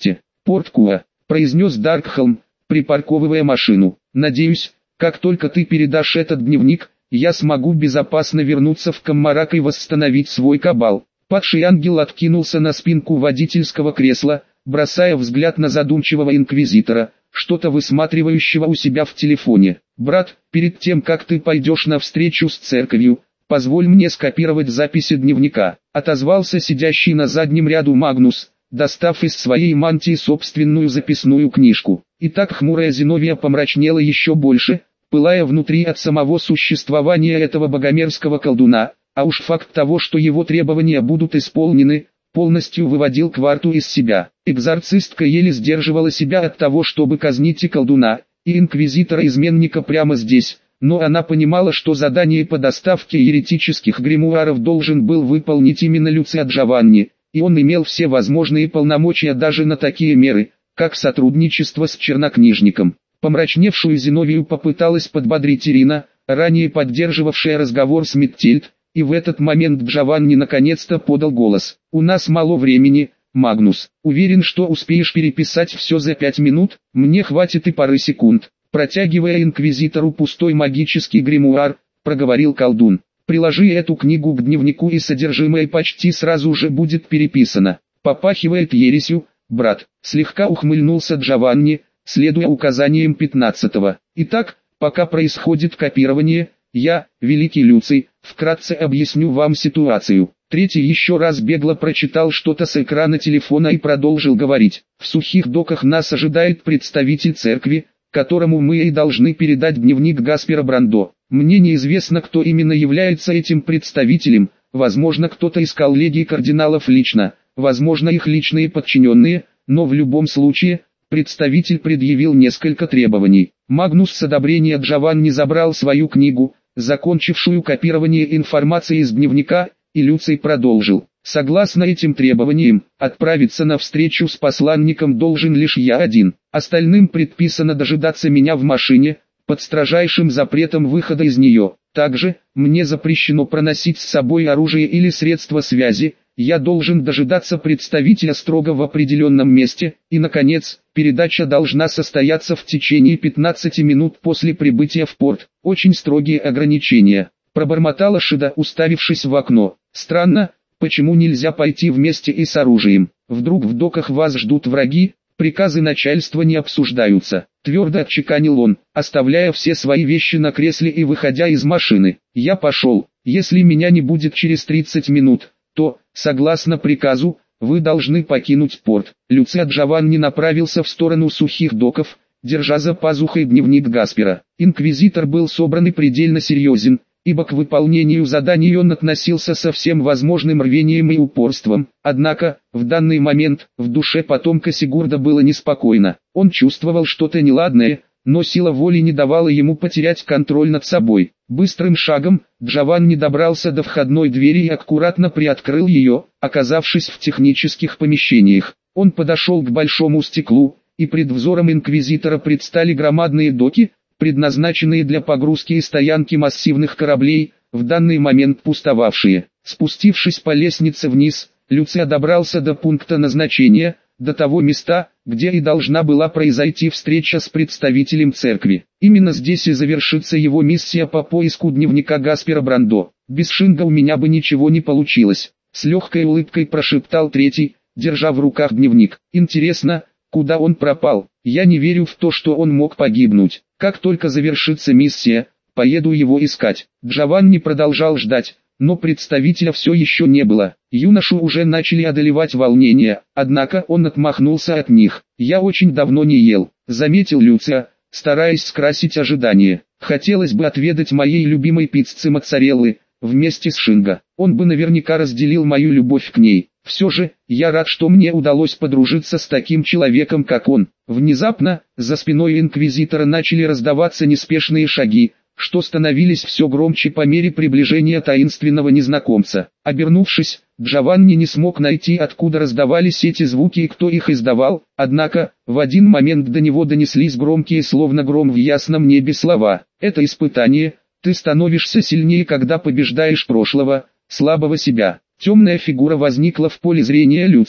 «Порт Куа», — произнес Даркхолм, припарковывая машину. «Надеюсь, как только ты передашь этот дневник, я смогу безопасно вернуться в Каммарак и восстановить свой кабал». Падший ангел откинулся на спинку водительского кресла, бросая взгляд на задумчивого инквизитора, что-то высматривающего у себя в телефоне. «Брат, перед тем как ты пойдешь на встречу с церковью, позволь мне скопировать записи дневника», — отозвался сидящий на заднем ряду Магнус, достав из своей мантии собственную записную книжку. И так хмурая Зиновия помрачнела еще больше, пылая внутри от самого существования этого богомерзкого колдуна, а уж факт того, что его требования будут исполнены, полностью выводил Кварту из себя. Экзорцистка еле сдерживала себя от того, чтобы казнить и колдуна, и инквизитора-изменника прямо здесь, но она понимала, что задание по доставке еретических гримуаров должен был выполнить именно Люцио Джованни, и он имел все возможные полномочия даже на такие меры, как сотрудничество с чернокнижником. Помрачневшую Зиновию попыталась подбодрить Ирина, ранее поддерживавшая разговор с Миттельд, и в этот момент Джованни наконец-то подал голос. «У нас мало времени, Магнус. Уверен, что успеешь переписать все за пять минут, мне хватит и пары секунд». Протягивая инквизитору пустой магический гримуар, проговорил колдун. «Приложи эту книгу к дневнику, и содержимое почти сразу же будет переписано». «Попахивает ересью, брат», слегка ухмыльнулся Джованни, следуя указаниям пятнадцатого. «Итак, пока происходит копирование, я, великий Люций, вкратце объясню вам ситуацию». Третий еще раз бегло прочитал что-то с экрана телефона и продолжил говорить. «В Сухих Доках нас ожидает представитель церкви, которому мы и должны передать дневник Гаспера Брандо. Мне неизвестно, кто именно является этим представителем, возможно, кто-то из коллегий кардиналов лично, возможно, их личные подчиненные, но в любом случае, представитель предъявил несколько требований». Магнус с одобрения Джованни забрал свою книгу, закончившую копирование информации из дневника, и Люций продолжил. «Согласно этим требованиям, отправиться на встречу с посланником должен лишь я один. Остальным предписано дожидаться меня в машине, под строжайшим запретом выхода из нее. Также, мне запрещено проносить с собой оружие или средства связи, я должен дожидаться представителя строго в определенном месте, и, наконец, передача должна состояться в течение пятнадцати минут после прибытия в порт. Очень строгие ограничения», — пробормотала Шида, уставившись в окно. «Странно, почему нельзя пойти вместе и с оружием? Вдруг в доках вас ждут враги? Приказы начальства не обсуждаются», — твердо отчеканил он, оставляя все свои вещи на кресле и выходя из машины. «Я пошел. Если меня не будет через тридцать минут, то, согласно приказу, вы должны покинуть порт». Люцио Джованни направился в сторону Сухих Доков, держа за пазухой дневник Гаспера. Инквизитор был собран и предельно серьезен, ибо к выполнению заданий он относился со всем возможным рвением и упорством. Однако, в данный момент, в душе потомка Сигурда было неспокойно. Он чувствовал что-то неладное, но сила воли не давала ему потерять контроль над собой. Быстрым шагом, Джованни добрался до входной двери и аккуратно приоткрыл ее, оказавшись в технических помещениях. Он подошел к большому стеклу, и пред взором инквизитора предстали громадные доки, предназначенные для погрузки и стоянки массивных кораблей, в данный момент пустовавшие. Спустившись по лестнице вниз, Люцио добрался до пункта назначения, до того места, где и должна была произойти встреча с представителем церкви. Именно здесь и завершится его миссия по поиску дневника Гаспера Брандо. «Без Шинга у меня бы ничего не получилось», — с легкой улыбкой прошептал третий, держа в руках дневник. «Интересно, куда он пропал? Я не верю в то, что он мог погибнуть. Как только завершится миссия, поеду его искать». Джованни продолжал ждать, но представителя все еще не было. Юношу уже начали одолевать волнения, однако он отмахнулся от них. «Я очень давно не ел», — заметил Люцио, стараясь скрасить ожидания. «Хотелось бы отведать моей любимой пиццы моцареллы, вместе с Шинго. Он бы наверняка разделил мою любовь к ней. Все же, я рад, что мне удалось подружиться с таким человеком, как он». Внезапно, за спиной инквизитора начали раздаваться неспешные шаги, что становились все громче по мере приближения таинственного незнакомца. Обернувшись, Джованни не смог найти, откуда раздавались эти звуки и кто их издавал, однако, в один момент до него донеслись громкие, словно гром в ясном небе, слова. «Это испытание, ты становишься сильнее, когда побеждаешь прошлого, слабого себя». Темная фигура возникла в поле зрения Люцио,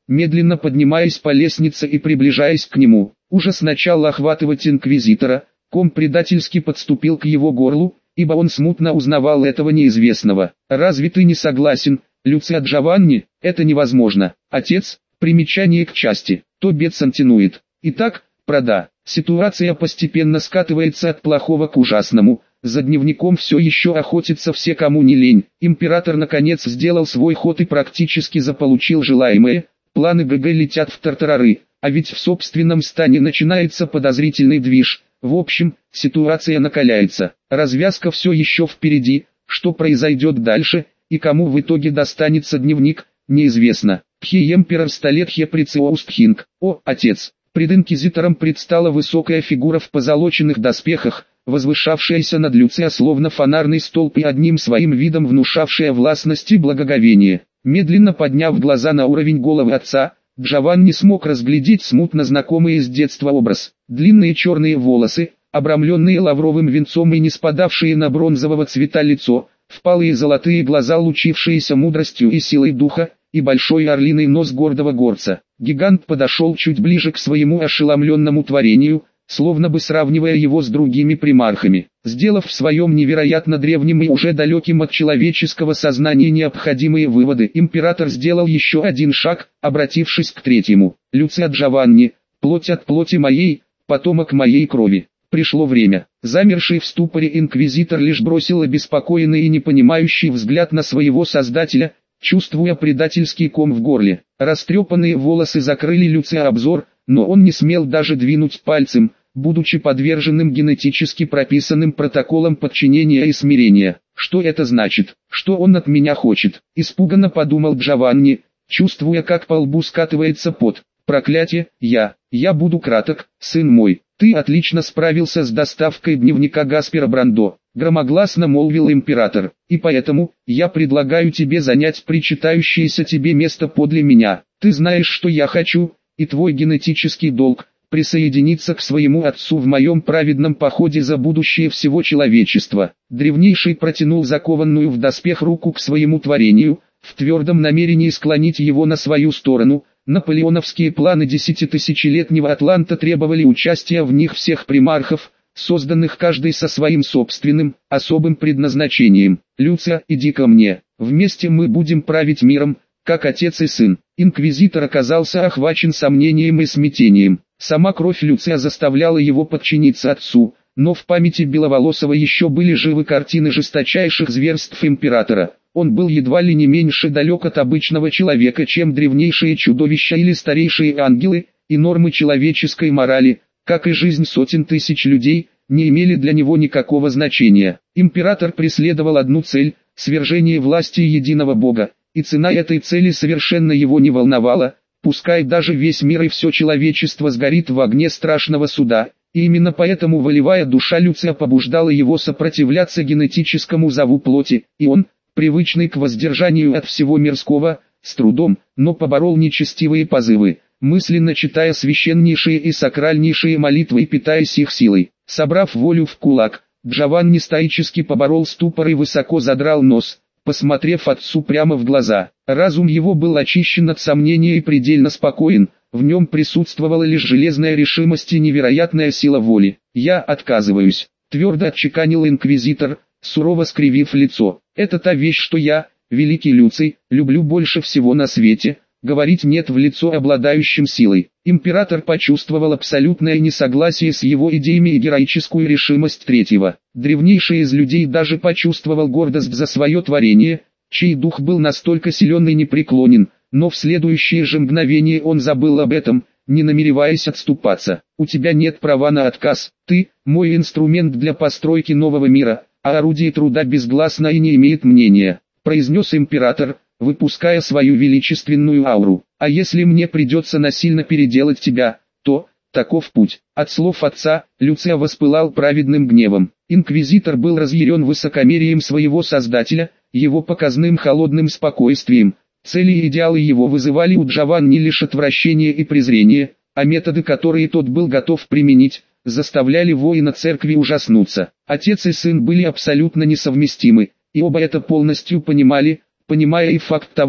медленно поднимаясь по лестнице и приближаясь к нему. Ужас начал охватывать инквизитора, ком предательски подступил к его горлу, ибо он смутно узнавал этого неизвестного. «Разве ты не согласен, Люцио Джованни? Это невозможно. Отец, примечание к части, то бецантинует. Итак, прода. Ситуация постепенно скатывается от плохого к ужасному. За дневником все еще охотятся все, кому не лень. Император наконец сделал свой ход и практически заполучил желаемое. Планы ГГ летят в тартарары, а ведь в собственном стане начинается подозрительный движ. В общем, ситуация накаляется. Развязка все еще впереди. Что произойдет дальше, и кому в итоге достанется дневник, неизвестно. Пхи-эмперор Столетхе Прициоустхинг. О, отец! Пред инквизитором предстала высокая фигура в позолоченных доспехах, возвышавшаяся над Люцио словно фонарный столб и одним своим видом внушавшая властность и благоговение. Медленно подняв глаза на уровень головы отца, Джованни смог разглядеть смутно знакомый с детства образ. Длинные черные волосы, обрамленные лавровым венцом и не спадавшие на бронзового цвета лицо, впалые золотые глаза, лучившиеся мудростью и силой духа, и большой орлиный нос гордого горца. Гигант подошел чуть ближе к своему ошеломленному творению, словно бы сравнивая его с другими примархами. Сделав в своем невероятно древнем и уже далеким от человеческого сознания необходимые выводы, император сделал еще один шаг, обратившись к третьему. «Люцио Джованни, плоть от плоти моей, потомок моей крови. Пришло время». Замерший в ступоре инквизитор лишь бросил обеспокоенный и непонимающий взгляд на своего создателя, чувствуя предательский ком в горле. Растрепанные волосы закрыли Люцио обзор, но он не смел даже двинуть пальцем, будучи подверженным генетически прописанным протоколам подчинения и смирения. «Что это значит? Что он от меня хочет?» – испуганно подумал Джованни, чувствуя, как по лбу скатывается пот. «Проклятие, я, я буду краток, сын мой. Ты отлично справился с доставкой дневника Гаспера Брандо», — громогласно молвил император, «и поэтому, я предлагаю тебе занять причитающееся тебе место подле меня. Ты знаешь, что я хочу, и твой генетический долг — присоединиться к своему отцу в моем праведном походе за будущее всего человечества». Древнейший протянул закованную в доспех руку к своему творению, в твердом намерении склонить его на свою сторону. Наполеоновские планы десятитысячелетнего Атланта требовали участия в них всех примархов, созданных каждый со своим собственным, особым предназначением. «Люцио, иди ко мне. Вместе мы будем править миром, как отец и сын». Инквизитор оказался охвачен сомнением и смятением. Сама кровь Люцио заставляла его подчиниться отцу, но в памяти Беловолосого еще были живы картины жесточайших зверств императора. Он был едва ли не меньше далек от обычного человека, чем древнейшие чудовища или старейшие ангелы, и нормы человеческой морали, как и жизнь сотен тысяч людей, не имели для него никакого значения. Император преследовал одну цель – свержение власти единого Бога, и цена этой цели совершенно его не волновала, пускай даже весь мир и все человечество сгорит в огне страшного суда, и именно поэтому волевая душа Люцио побуждала его сопротивляться генетическому зову плоти, и он, привычный к воздержанию от всего мирского, с трудом, но поборол нечестивые позывы, мысленно читая священнейшие и сакральнейшие молитвы и питаясь их силой. Собрав волю в кулак, Джованни стоически поборол ступор и высоко задрал нос, посмотрев отцу прямо в глаза. Разум его был очищен от сомнения и предельно спокоен, в нем присутствовала лишь железная решимость и невероятная сила воли. «Я отказываюсь», — твердо отчеканил инквизитор, сурово скривив лицо. «Это та вещь, что я, великий Люций, люблю больше всего на свете, говорить нет в лицо обладающим силой». Император почувствовал абсолютное несогласие с его идеями и героическую решимость третьего. Древнейший из людей даже почувствовал гордость за свое творение, чей дух был настолько силен и непреклонен, но в следующее же мгновение он забыл об этом, не намереваясь отступаться. «У тебя нет права на отказ, ты – мой инструмент для постройки нового мира, а орудие труда безгласно и не имеет мнения», – произнес император, выпуская свою величественную ауру. «А если мне придется насильно переделать тебя, то, таков путь». От слов отца, Люцио воспылал праведным гневом. Инквизитор был разъярен высокомерием своего создателя, его показным холодным спокойствием. Цели и идеалы его вызывали у Джованни лишь отвращение и презрение, а методы, которые тот был готов применить, заставляли воина церкви ужаснуться. Отец и сын были абсолютно несовместимы, и оба это полностью понимали, понимая и факт того,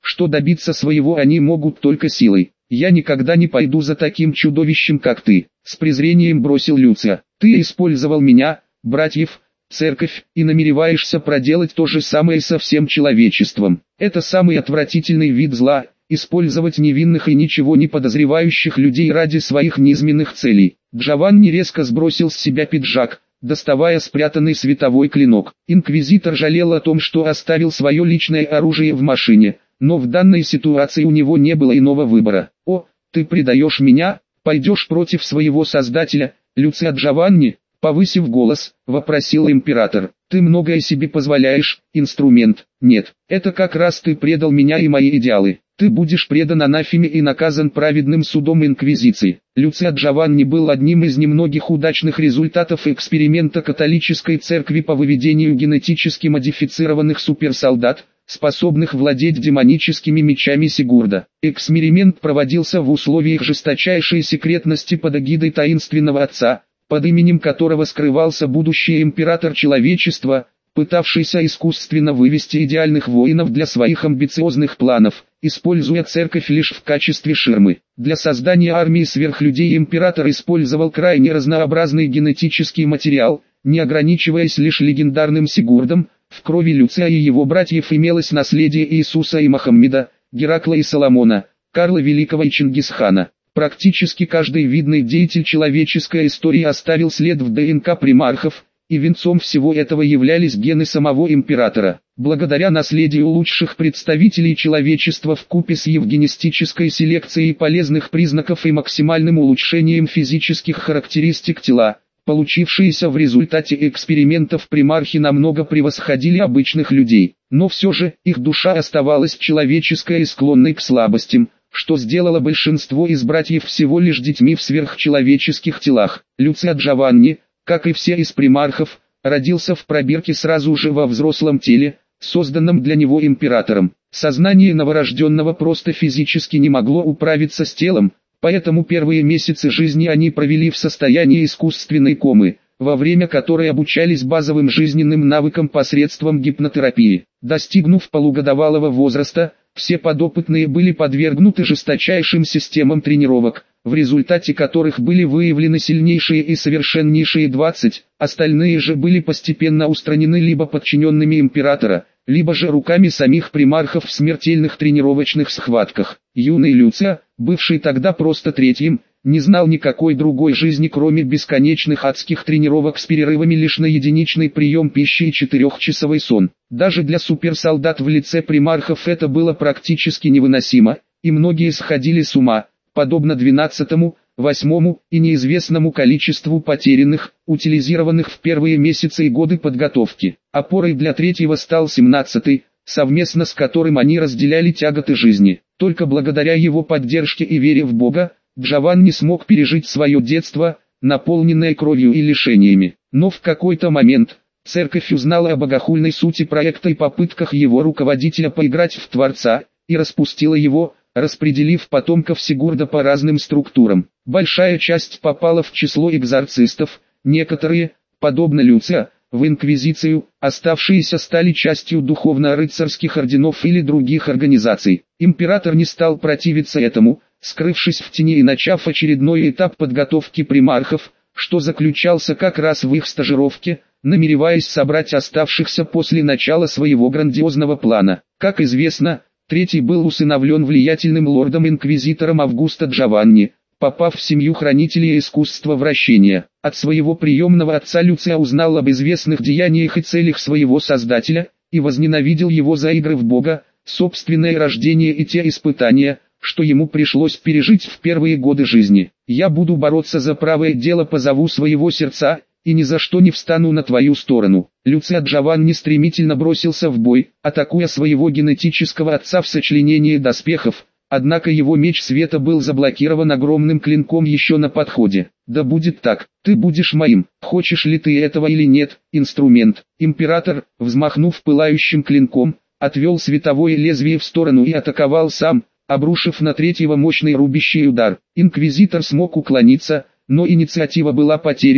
что добиться своего они могут только силой. «Я никогда не пойду за таким чудовищем, как ты», — с презрением бросил Люция. «Ты использовал меня, братьев, церковь, и намереваешься проделать то же самое со всем человечеством. Это самый отвратительный вид зла — использовать невинных и ничего не подозревающих людей ради своих низменных целей». Джованни резко сбросил с себя пиджак, доставая спрятанный световой клинок. Инквизитор жалел о том, что оставил свое личное оружие в машине, но в данной ситуации у него не было иного выбора. «О, ты предаешь меня, пойдешь против своего создателя, Люция Джованни?» Повысив голос, вопросил император. «Ты многое себе позволяешь, инструмент». «Нет, это как раз ты предал меня и мои идеалы. Ты будешь предан анафеме и наказан праведным судом Инквизиции». Люция Джованни был одним из немногих удачных результатов эксперимента католической церкви по выведению генетически модифицированных суперсолдат, способных владеть демоническими мечами Сигурда. Эксперимент проводился в условиях жесточайшей секретности под эгидой таинственного отца, под именем которого скрывался будущий император человечества, пытавшийся искусственно вывести идеальных воинов для своих амбициозных планов, используя церковь лишь в качестве ширмы. Для создания армии сверхлюдей император использовал крайне разнообразный генетический материал, не ограничиваясь лишь легендарным Сигурдом. В крови Люция и его братьев имелось наследие Иисуса и Мохаммеда, Геракла и Соломона, Карла Великого и Чингисхана. Практически каждый видный деятель человеческой истории оставил след в ДНК примархов, и венцом всего этого являлись гены самого императора. Благодаря наследию лучших представителей человечества вкупе с евгенистической селекцией полезных признаков и максимальным улучшением физических характеристик тела, получившиеся в результате экспериментов примархи намного превосходили обычных людей. Но все же, их душа оставалась человеческой и склонной к слабостям, что сделало большинство из братьев всего лишь детьми в сверхчеловеческих телах. Люция Джованни, как и все из примархов, родился в пробирке сразу же во взрослом теле, созданном для него императором. Сознание новорожденного просто физически не могло управиться с телом, поэтому первые месяцы жизни они провели в состоянии искусственной комы, во время которой обучались базовым жизненным навыкам посредством гипнотерапии. Достигнув полугодовалого возраста, все подопытные были подвергнуты жесточайшим системам тренировок, в результате которых были выявлены сильнейшие и совершеннейшие двадцать, остальные же были постепенно устранены либо подчиненными императора, либо же руками самих примархов в смертельных тренировочных схватках. Юный Люция, бывший тогда просто третьим, не знал никакой другой жизни кроме бесконечных адских тренировок с перерывами лишь на единичный прием пищи и четырехчасовой сон. Даже для суперсолдат в лице примархов это было практически невыносимо, и многие сходили с ума, подобно двенадцатому, восьмому и неизвестному количеству потерянных, утилизированных в первые месяцы и годы подготовки. Опорой для третьего стал семнадцатый, совместно с которым они разделяли тяготы жизни. Только благодаря его поддержке и вере в Бога, Джованни смог пережить свое детство, наполненное кровью и лишениями. Но в какой-то момент, церковь узнала о богохульной сути проекта и попытках его руководителя поиграть в Творца, и распустила его, распределив потомков Сигурда по разным структурам. Большая часть попала в число экзорцистов, некоторые, подобно Люция, в Инквизицию, оставшиеся стали частью духовно-рыцарских орденов или других организаций. Император не стал противиться этому, скрывшись в тени и начав очередной этап подготовки примархов, что заключался как раз в их стажировке, намереваясь собрать оставшихся после начала своего грандиозного плана. Как известно, третий был усыновлен влиятельным лордом-инквизитором Августо Джованни, попав в семью хранителей искусства вращения. От своего приемного отца Люция узнал об известных деяниях и целях своего создателя, и возненавидел его за игры в Бога, собственное рождение и те испытания, что ему пришлось пережить в первые годы жизни. «Я буду бороться за правое дело по зову своего сердца, и ни за что не встану на твою сторону». Люция Джованни стремительно бросился в бой, атакуя своего генетического отца в сочленении доспехов, однако его меч света был заблокирован огромным клинком еще на подходе. «Да будет так, ты будешь моим, хочешь ли ты этого или нет, инструмент». Император, взмахнув пылающим клинком, отвел световое лезвие в сторону и атаковал сам, обрушив на третьего мощный рубящий удар. Инквизитор смог уклониться, но инициатива была потеряна,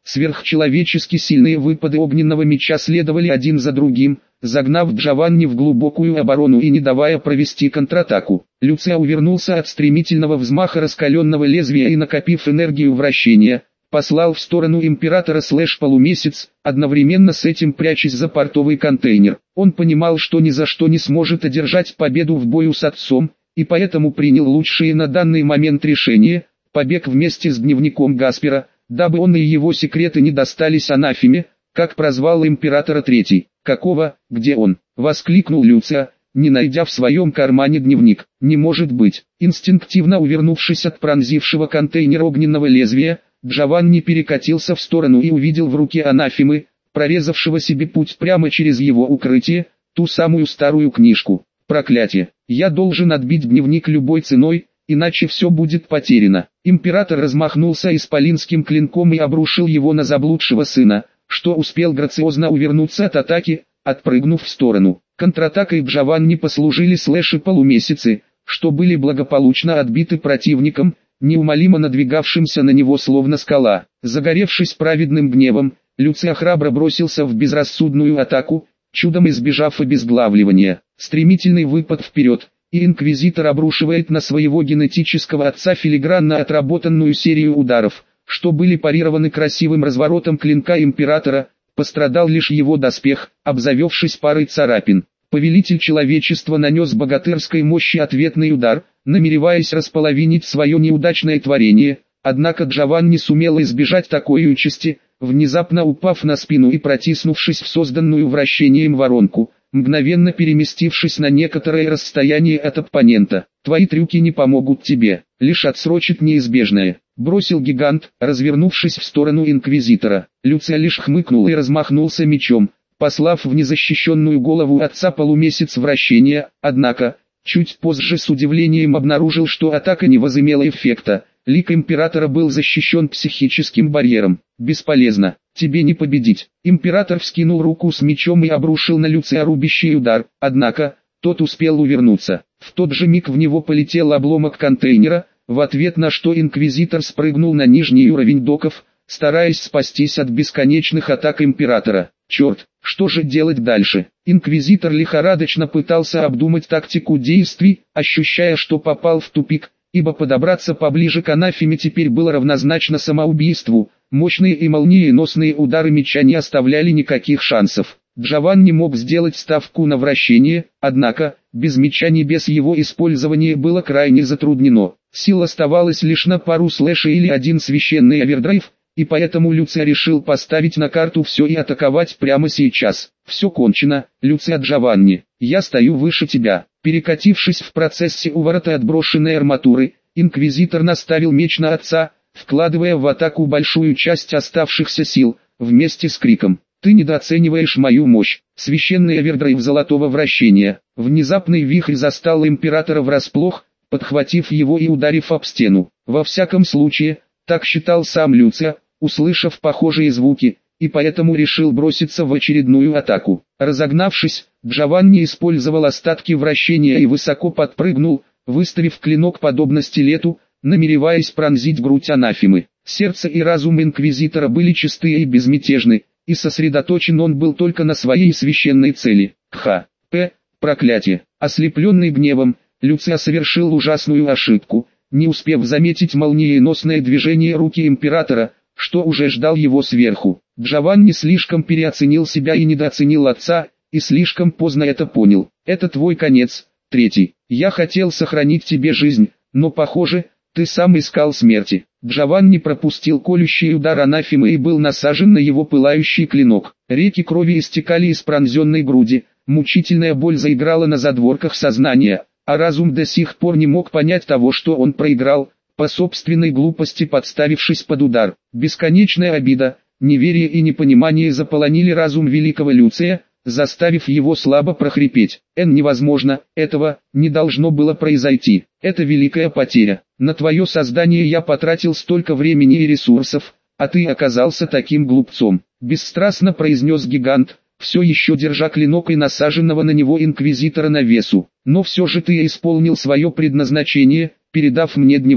Сверхчеловечески сильные выпады огненного меча следовали один за другим, загнав Джованни в глубокую оборону и не давая провести контратаку. Люцио увернулся от стремительного взмаха раскаленного лезвия и, накопив энергию вращения, послал в сторону императора слэш-полумесяц, одновременно с этим прячась за портовый контейнер. Он понимал, что ни за что не сможет одержать победу в бою с отцом, и поэтому принял лучшее на данный момент решение – побег вместе с дневником Гаспера, дабы он и его секреты не достались анафеме, как прозвал императора третий. «Какого? Где он?» – воскликнул Люцио, не найдя в своем кармане дневник. «Не может быть!» Инстинктивно увернувшись от пронзившего контейнер огненного лезвия, Джованни перекатился в сторону и увидел в руке анафемы, прорезавшего себе путь прямо через его укрытие, ту самую старую книжку. «Проклятие! Я должен отбить дневник любой ценой, иначе все будет потеряно». Император размахнулся исполинским клинком и обрушил его на заблудшего сына, что успел грациозно увернуться от атаки, отпрыгнув в сторону. Контратакой Джованни послужили слэши-полумесяцы, что были благополучно отбиты противником, неумолимо надвигавшимся на него словно скала. Загоревшись праведным гневом, Люцио храбро бросился в безрассудную атаку, чудом избежав обезглавливания. Стремительный выпад вперед, и инквизитор обрушивает на своего генетического отца филигранно отработанную серию ударов, что были парированы красивым разворотом клинка императора. Пострадал лишь его доспех, обзавевшись парой царапин. Повелитель человечества нанес богатырской мощи ответный удар, намереваясь располовинить свое неудачное творение, однако Джованни сумел избежать такой участи, внезапно упав на спину и протиснувшись в созданную вращением воронку, мгновенно переместившись на некоторое расстояние от оппонента. «Твои трюки не помогут тебе, лишь отсрочат неизбежное», — бросил гигант, развернувшись в сторону инквизитора. Люцио лишь хмыкнул и размахнулся мечом, послав в незащищенную голову отца полумесяц вращения, однако, чуть позже с удивлением обнаружил, что атака не возымела эффекта. Лик императора был защищен психическим барьером. «Бесполезно, тебе не победить». Император вскинул руку с мечом и обрушил на Люцио рубящий удар, однако, тот успел увернуться. В тот же миг в него полетел обломок контейнера, в ответ на что инквизитор спрыгнул на нижний уровень доков, стараясь спастись от бесконечных атак императора. Черт, что же делать дальше? Инквизитор лихорадочно пытался обдумать тактику действий, ощущая, что попал в тупик, ибо подобраться поближе к анафеме теперь было равнозначно самоубийству. Мощные и молниеносные удары меча не оставляли никаких шансов. Джованни мог сделать ставку на вращение, однако, без меча небес его использование было крайне затруднено. Сил оставалось лишь на пару слэша или один священный овердрайв, и поэтому Люцио решил поставить на карту все и атаковать прямо сейчас. «Все кончено, Люцио Джованни, я стою выше тебя». Перекатившись в процессе у ворота отброшенной арматуры, инквизитор наставил меч на отца, вкладывая в атаку большую часть оставшихся сил, вместе с криком: «Ты недооцениваешь мою мощь!» Священный овердрайв золотого вращения. Внезапный вихрь застал императора врасплох, подхватив его и ударив об стену. Во всяком случае, так считал сам Люцио, услышав похожие звуки, и поэтому решил броситься в очередную атаку. Разогнавшись, Джованни использовал остатки вращения и высоко подпрыгнул, выставив клинок подобно стилету, намереваясь пронзить грудь анафемы. Сердце и разум инквизитора были чистые и безмятежны, и сосредоточен он был только на своей священной цели. Кха, П, проклятие. Ослепленный гневом, Люцио совершил ужасную ошибку, не успев заметить молниеносное движение руки императора, что уже ждал его сверху. Джованни слишком переоценил себя и недооценил отца, и слишком поздно это понял. «Это твой конец, третий. Я хотел сохранить тебе жизнь, но похоже, ты сам искал смерти». Джованни пропустил колющий удар анафемы и был насажен на его пылающий клинок. Реки крови истекали из пронзенной груди, мучительная боль заиграла на задворках сознания, а разум до сих пор не мог понять того, что он проиграл, по собственной глупости подставившись под удар. Бесконечная обида, неверие и непонимание заполонили разум великого Люция, заставив его слабо прохрипеть: «Эн, невозможно, этого не должно было произойти. Это великая потеря. На твое создание я потратил столько времени и ресурсов, а ты оказался таким глупцом», — бесстрастно произнес гигант, все еще держа клинок и насаженного на него инквизитора на весу. «Но все же ты исполнил свое предназначение, передав мне дневник.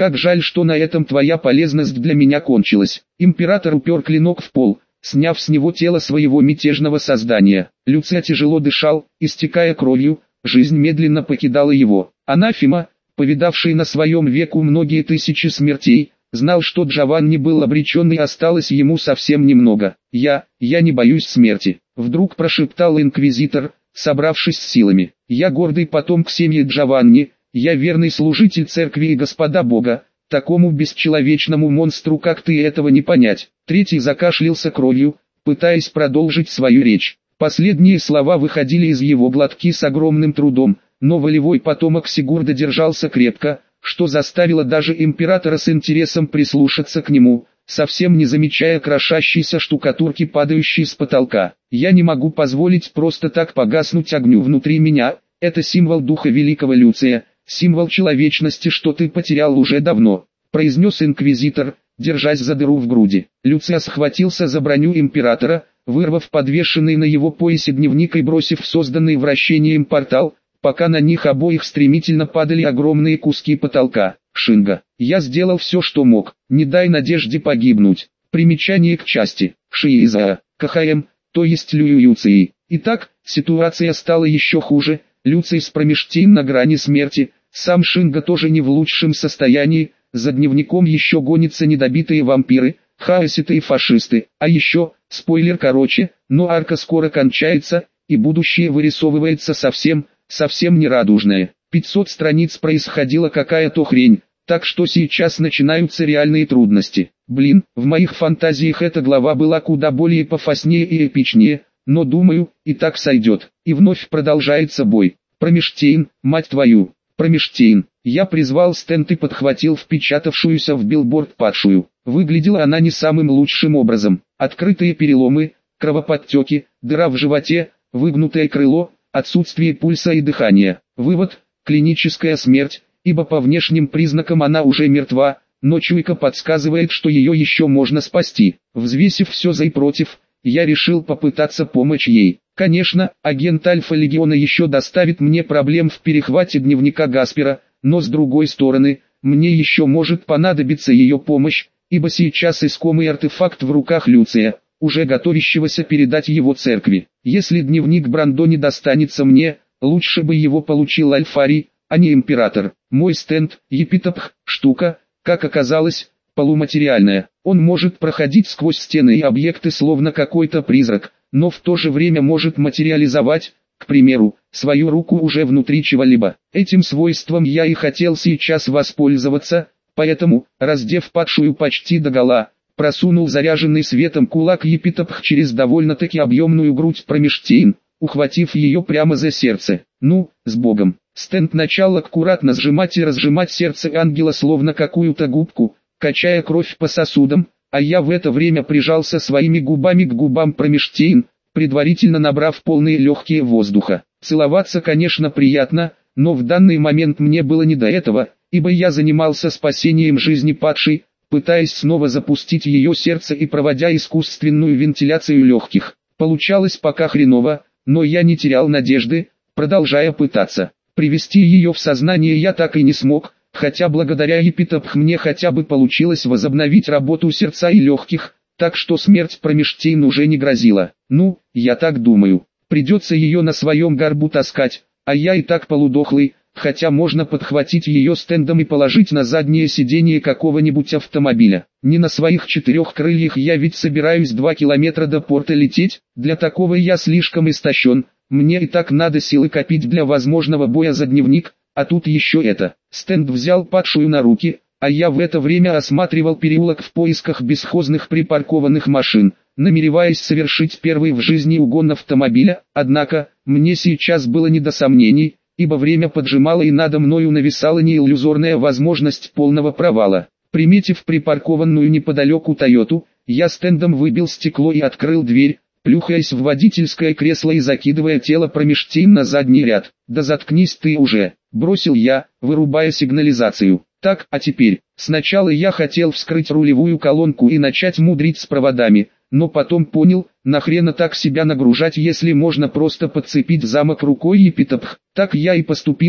Как жаль, что на этом твоя полезность для меня кончилась. Император упер клинок в пол, сняв с него тело своего мятежного создания. Люция тяжело дышал, истекая кровью, жизнь медленно покидала его. Анафема, повидавший на своем веку многие тысячи смертей, знал, что Джованни был обречен и осталось ему совсем немного. «Я, я не боюсь смерти», — вдруг прошептал инквизитор, собравшись с силами. «Я гордый потомок семьи Джованни, я верный служитель церкви и Господа Бога, такому бесчеловечному монстру, как ты, этого не понять». Третий закашлялся кровью, пытаясь продолжить свою речь. Последние слова выходили из его глотки с огромным трудом, но волевой потомок Сигурда держался крепко, что заставило даже императора с интересом прислушаться к нему, совсем не замечая крошащейся штукатурки, падающей с потолка. «Я не могу позволить просто так погаснуть огню внутри меня, это символ духа великого Люция, символ человечности, что ты потерял уже давно», — произнес инквизитор, держась за дыру в груди. Люция схватился за броню императора, вырвав подвешенный на его поясе дневник и бросив в созданный вращением портал, пока на них обоих стремительно падали огромные куски потолка. «Шинга, я сделал все, что мог, не дай надежде погибнуть». Примечание к части. Шииза, КХМ, то есть Люююции. Итак, ситуация стала еще хуже. Люций с Промештейн на грани смерти, сам Шинга тоже не в лучшем состоянии, за дневником еще гонятся недобитые вампиры, хаоситы и фашисты, а еще, спойлер короче, но арка скоро кончается, и будущее вырисовывается совсем, совсем нерадужное. пятьсот страниц происходила какая-то хрень, так что сейчас начинаются реальные трудности. Блин, в моих фантазиях эта глава была куда более пофаснее и эпичнее, но думаю, и так сойдет. И вновь продолжается бой. Промештейн, мать твою, Промештейн. Я призвал стенд и подхватил впечатавшуюся в билборд падшую. Выглядела она не самым лучшим образом. Открытые переломы, кровоподтеки, дыра в животе, выгнутое крыло, отсутствие пульса и дыхания. Вывод – клиническая смерть, ибо по внешним признакам она уже мертва, но чуйка подсказывает, что ее еще можно спасти. Взвесив все за и против, я решил попытаться помочь ей. Конечно, агент Альфа-Легиона еще доставит мне проблем в перехвате дневника Гаспера, но с другой стороны, мне еще может понадобиться ее помощь, ибо сейчас искомый артефакт в руках Люция, уже готовящегося передать его церкви. Если дневник Брандо не достанется мне, лучше бы его получил Альфарий, а не император. Мой стенд, епитопх, штука, как оказалось, полуматериальная. Он может проходить сквозь стены и объекты словно какой-то призрак, но в то же время может материализовать, к примеру, свою руку уже внутри чего-либо. Этим свойством я и хотел сейчас воспользоваться, поэтому, раздев падшую почти догола, просунул заряженный светом кулак епитопх через довольно-таки объемную грудь Промештейн, ухватив ее прямо за сердце. Ну, с Богом. Стенд начал аккуратно сжимать и разжимать сердце ангела словно какую-то губку, качая кровь по сосудам, а я в это время прижался своими губами к губам Промештейн, предварительно набрав полные легкие воздуха. Целоваться, конечно, приятно, но в данный момент мне было не до этого, ибо я занимался спасением жизни падшей, пытаясь снова запустить ее сердце и проводя искусственную вентиляцию легких. Получалось пока хреново, но я не терял надежды, продолжая пытаться. Привести ее в сознание я так и не смог, хотя благодаря епитопх мне хотя бы получилось возобновить работу сердца и легких, так что смерть Промештейн уже не грозила. Ну, я так думаю. Придется ее на своем горбу таскать, а я и так полудохлый, хотя можно подхватить ее стендом и положить на заднее сиденье какого-нибудь автомобиля. Не на своих четырех крыльях я ведь собираюсь два километра до порта лететь, для такого я слишком истощен, мне и так надо силы копить для возможного боя за дневник, а тут еще это. Стенд взял падшую на руки, а я в это время осматривал переулок в поисках бесхозных припаркованных машин, намереваясь совершить первый в жизни угон автомобиля, однако, мне сейчас было не до сомнений, ибо время поджимало и надо мною нависала неиллюзорная возможность полного провала. Приметив припаркованную неподалеку Тойоту, я стендом выбил стекло и открыл дверь, плюхаясь в водительское кресло и закидывая тело Промештейн на задний ряд. «Да заткнись ты уже», — бросил я, вырубая сигнализацию. Так, а теперь, сначала я хотел вскрыть рулевую колонку и начать мудрить с проводами, но потом понял, нахрена так себя нагружать, если можно просто подцепить замок рукой епитопх. Так я и поступил,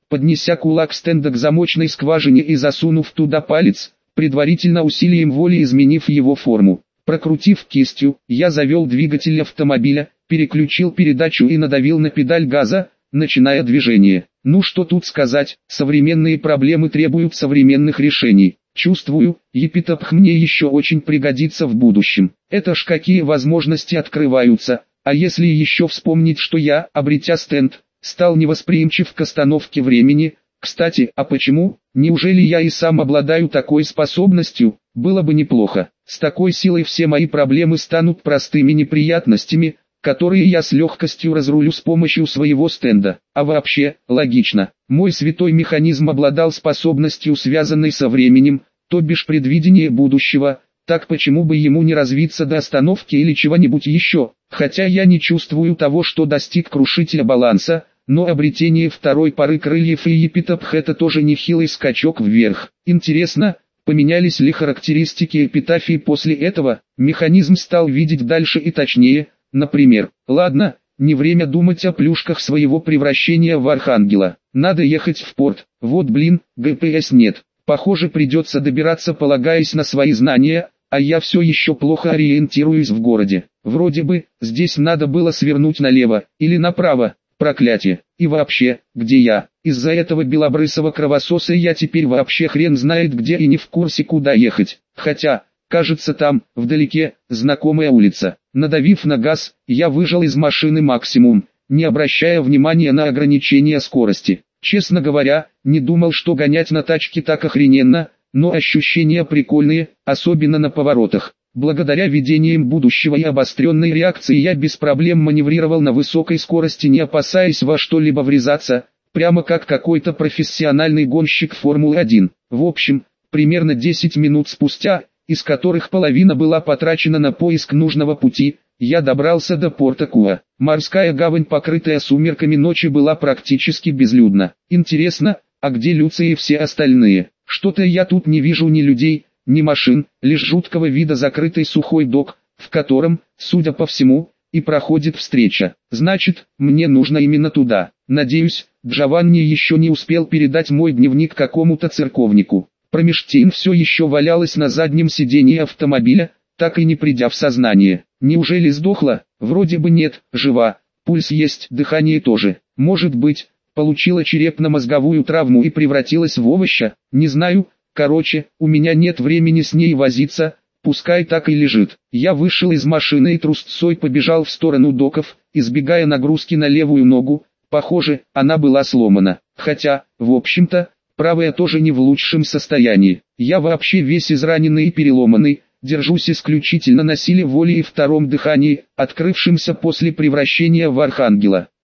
поднеся кулак стенда к замочной скважине и засунув туда палец, предварительно усилием воли изменив его форму. Прокрутив кистью, я завел двигатель автомобиля, переключил передачу и надавил на педаль газа, начиная движение. Ну что тут сказать, современные проблемы требуют современных решений. Чувствую, Епитапх мне еще очень пригодится в будущем. Это ж какие возможности открываются, а если еще вспомнить, что я, обретя стенд, стал невосприимчив к остановке времени. Кстати, а почему? Неужели я и сам обладаю такой способностью? Было бы неплохо. С такой силой все мои проблемы станут простыми неприятностями, которые я с легкостью разрулю с помощью своего стенда. А вообще, логично, мой святой механизм обладал способностью, связанной со временем, то бишь предвидение будущего, так почему бы ему не развиться до остановки или чего-нибудь еще? Хотя я не чувствую того, что достиг крушителя баланса, но обретение второй пары крыльев и Епитапх — это тоже нехилый скачок вверх. Интересно, поменялись ли характеристики эпитафии после этого? Механизм стал видеть дальше и точнее. Например, ладно, не время думать о плюшках своего превращения в архангела. Надо ехать в порт. Вот блин, ГПС нет. Похоже, придется добираться, полагаясь на свои знания, а я все еще плохо ориентируюсь в городе. Вроде бы, здесь надо было свернуть налево, или направо. Проклятие. И вообще, где я? Из-за этого белобрысого кровососа я теперь вообще хрен знает где и не в курсе, куда ехать. Хотя, кажется, там, вдалеке, знакомая улица. Надавив на газ, я выжал из машины максимум, не обращая внимания на ограничения скорости. Честно говоря, не думал, что гонять на тачке так охрененно, но ощущения прикольные, особенно на поворотах. Благодаря видениям будущего и обостренной реакции я без проблем маневрировал на высокой скорости, не опасаясь во что-либо врезаться, прямо как какой-то профессиональный гонщик Формулы один. В общем, примерно десять минут спустя, из которых половина была потрачена на поиск нужного пути, я добрался до порта Куа. Морская гавань, покрытая сумерками ночи, была практически безлюдна. Интересно, а где Люция и все остальные? Что-то я тут не вижу ни людей, ни машин, лишь жуткого вида закрытый сухой док, в котором, судя по всему, и проходит встреча. Значит, мне нужно именно туда. Надеюсь, Джованни еще не успел передать мой дневник какому-то церковнику. Промеж тем все еще валялась на заднем сидении автомобиля, так и не придя в сознание. Неужели сдохла? Вроде бы нет, жива. Пульс есть, дыхание тоже. Может быть, получила черепно-мозговую травму и превратилась в овоща? Не знаю. Короче, у меня нет времени с ней возиться, пускай так и лежит. Я вышел из машины и трусцой побежал в сторону доков, избегая нагрузки на левую ногу. Похоже, она была сломана. Хотя, в общем-то, правая тоже не в лучшем состоянии. Я вообще весь израненный и переломанный, держусь исключительно на силе воли и втором дыхании, открывшемся после превращения в архангела.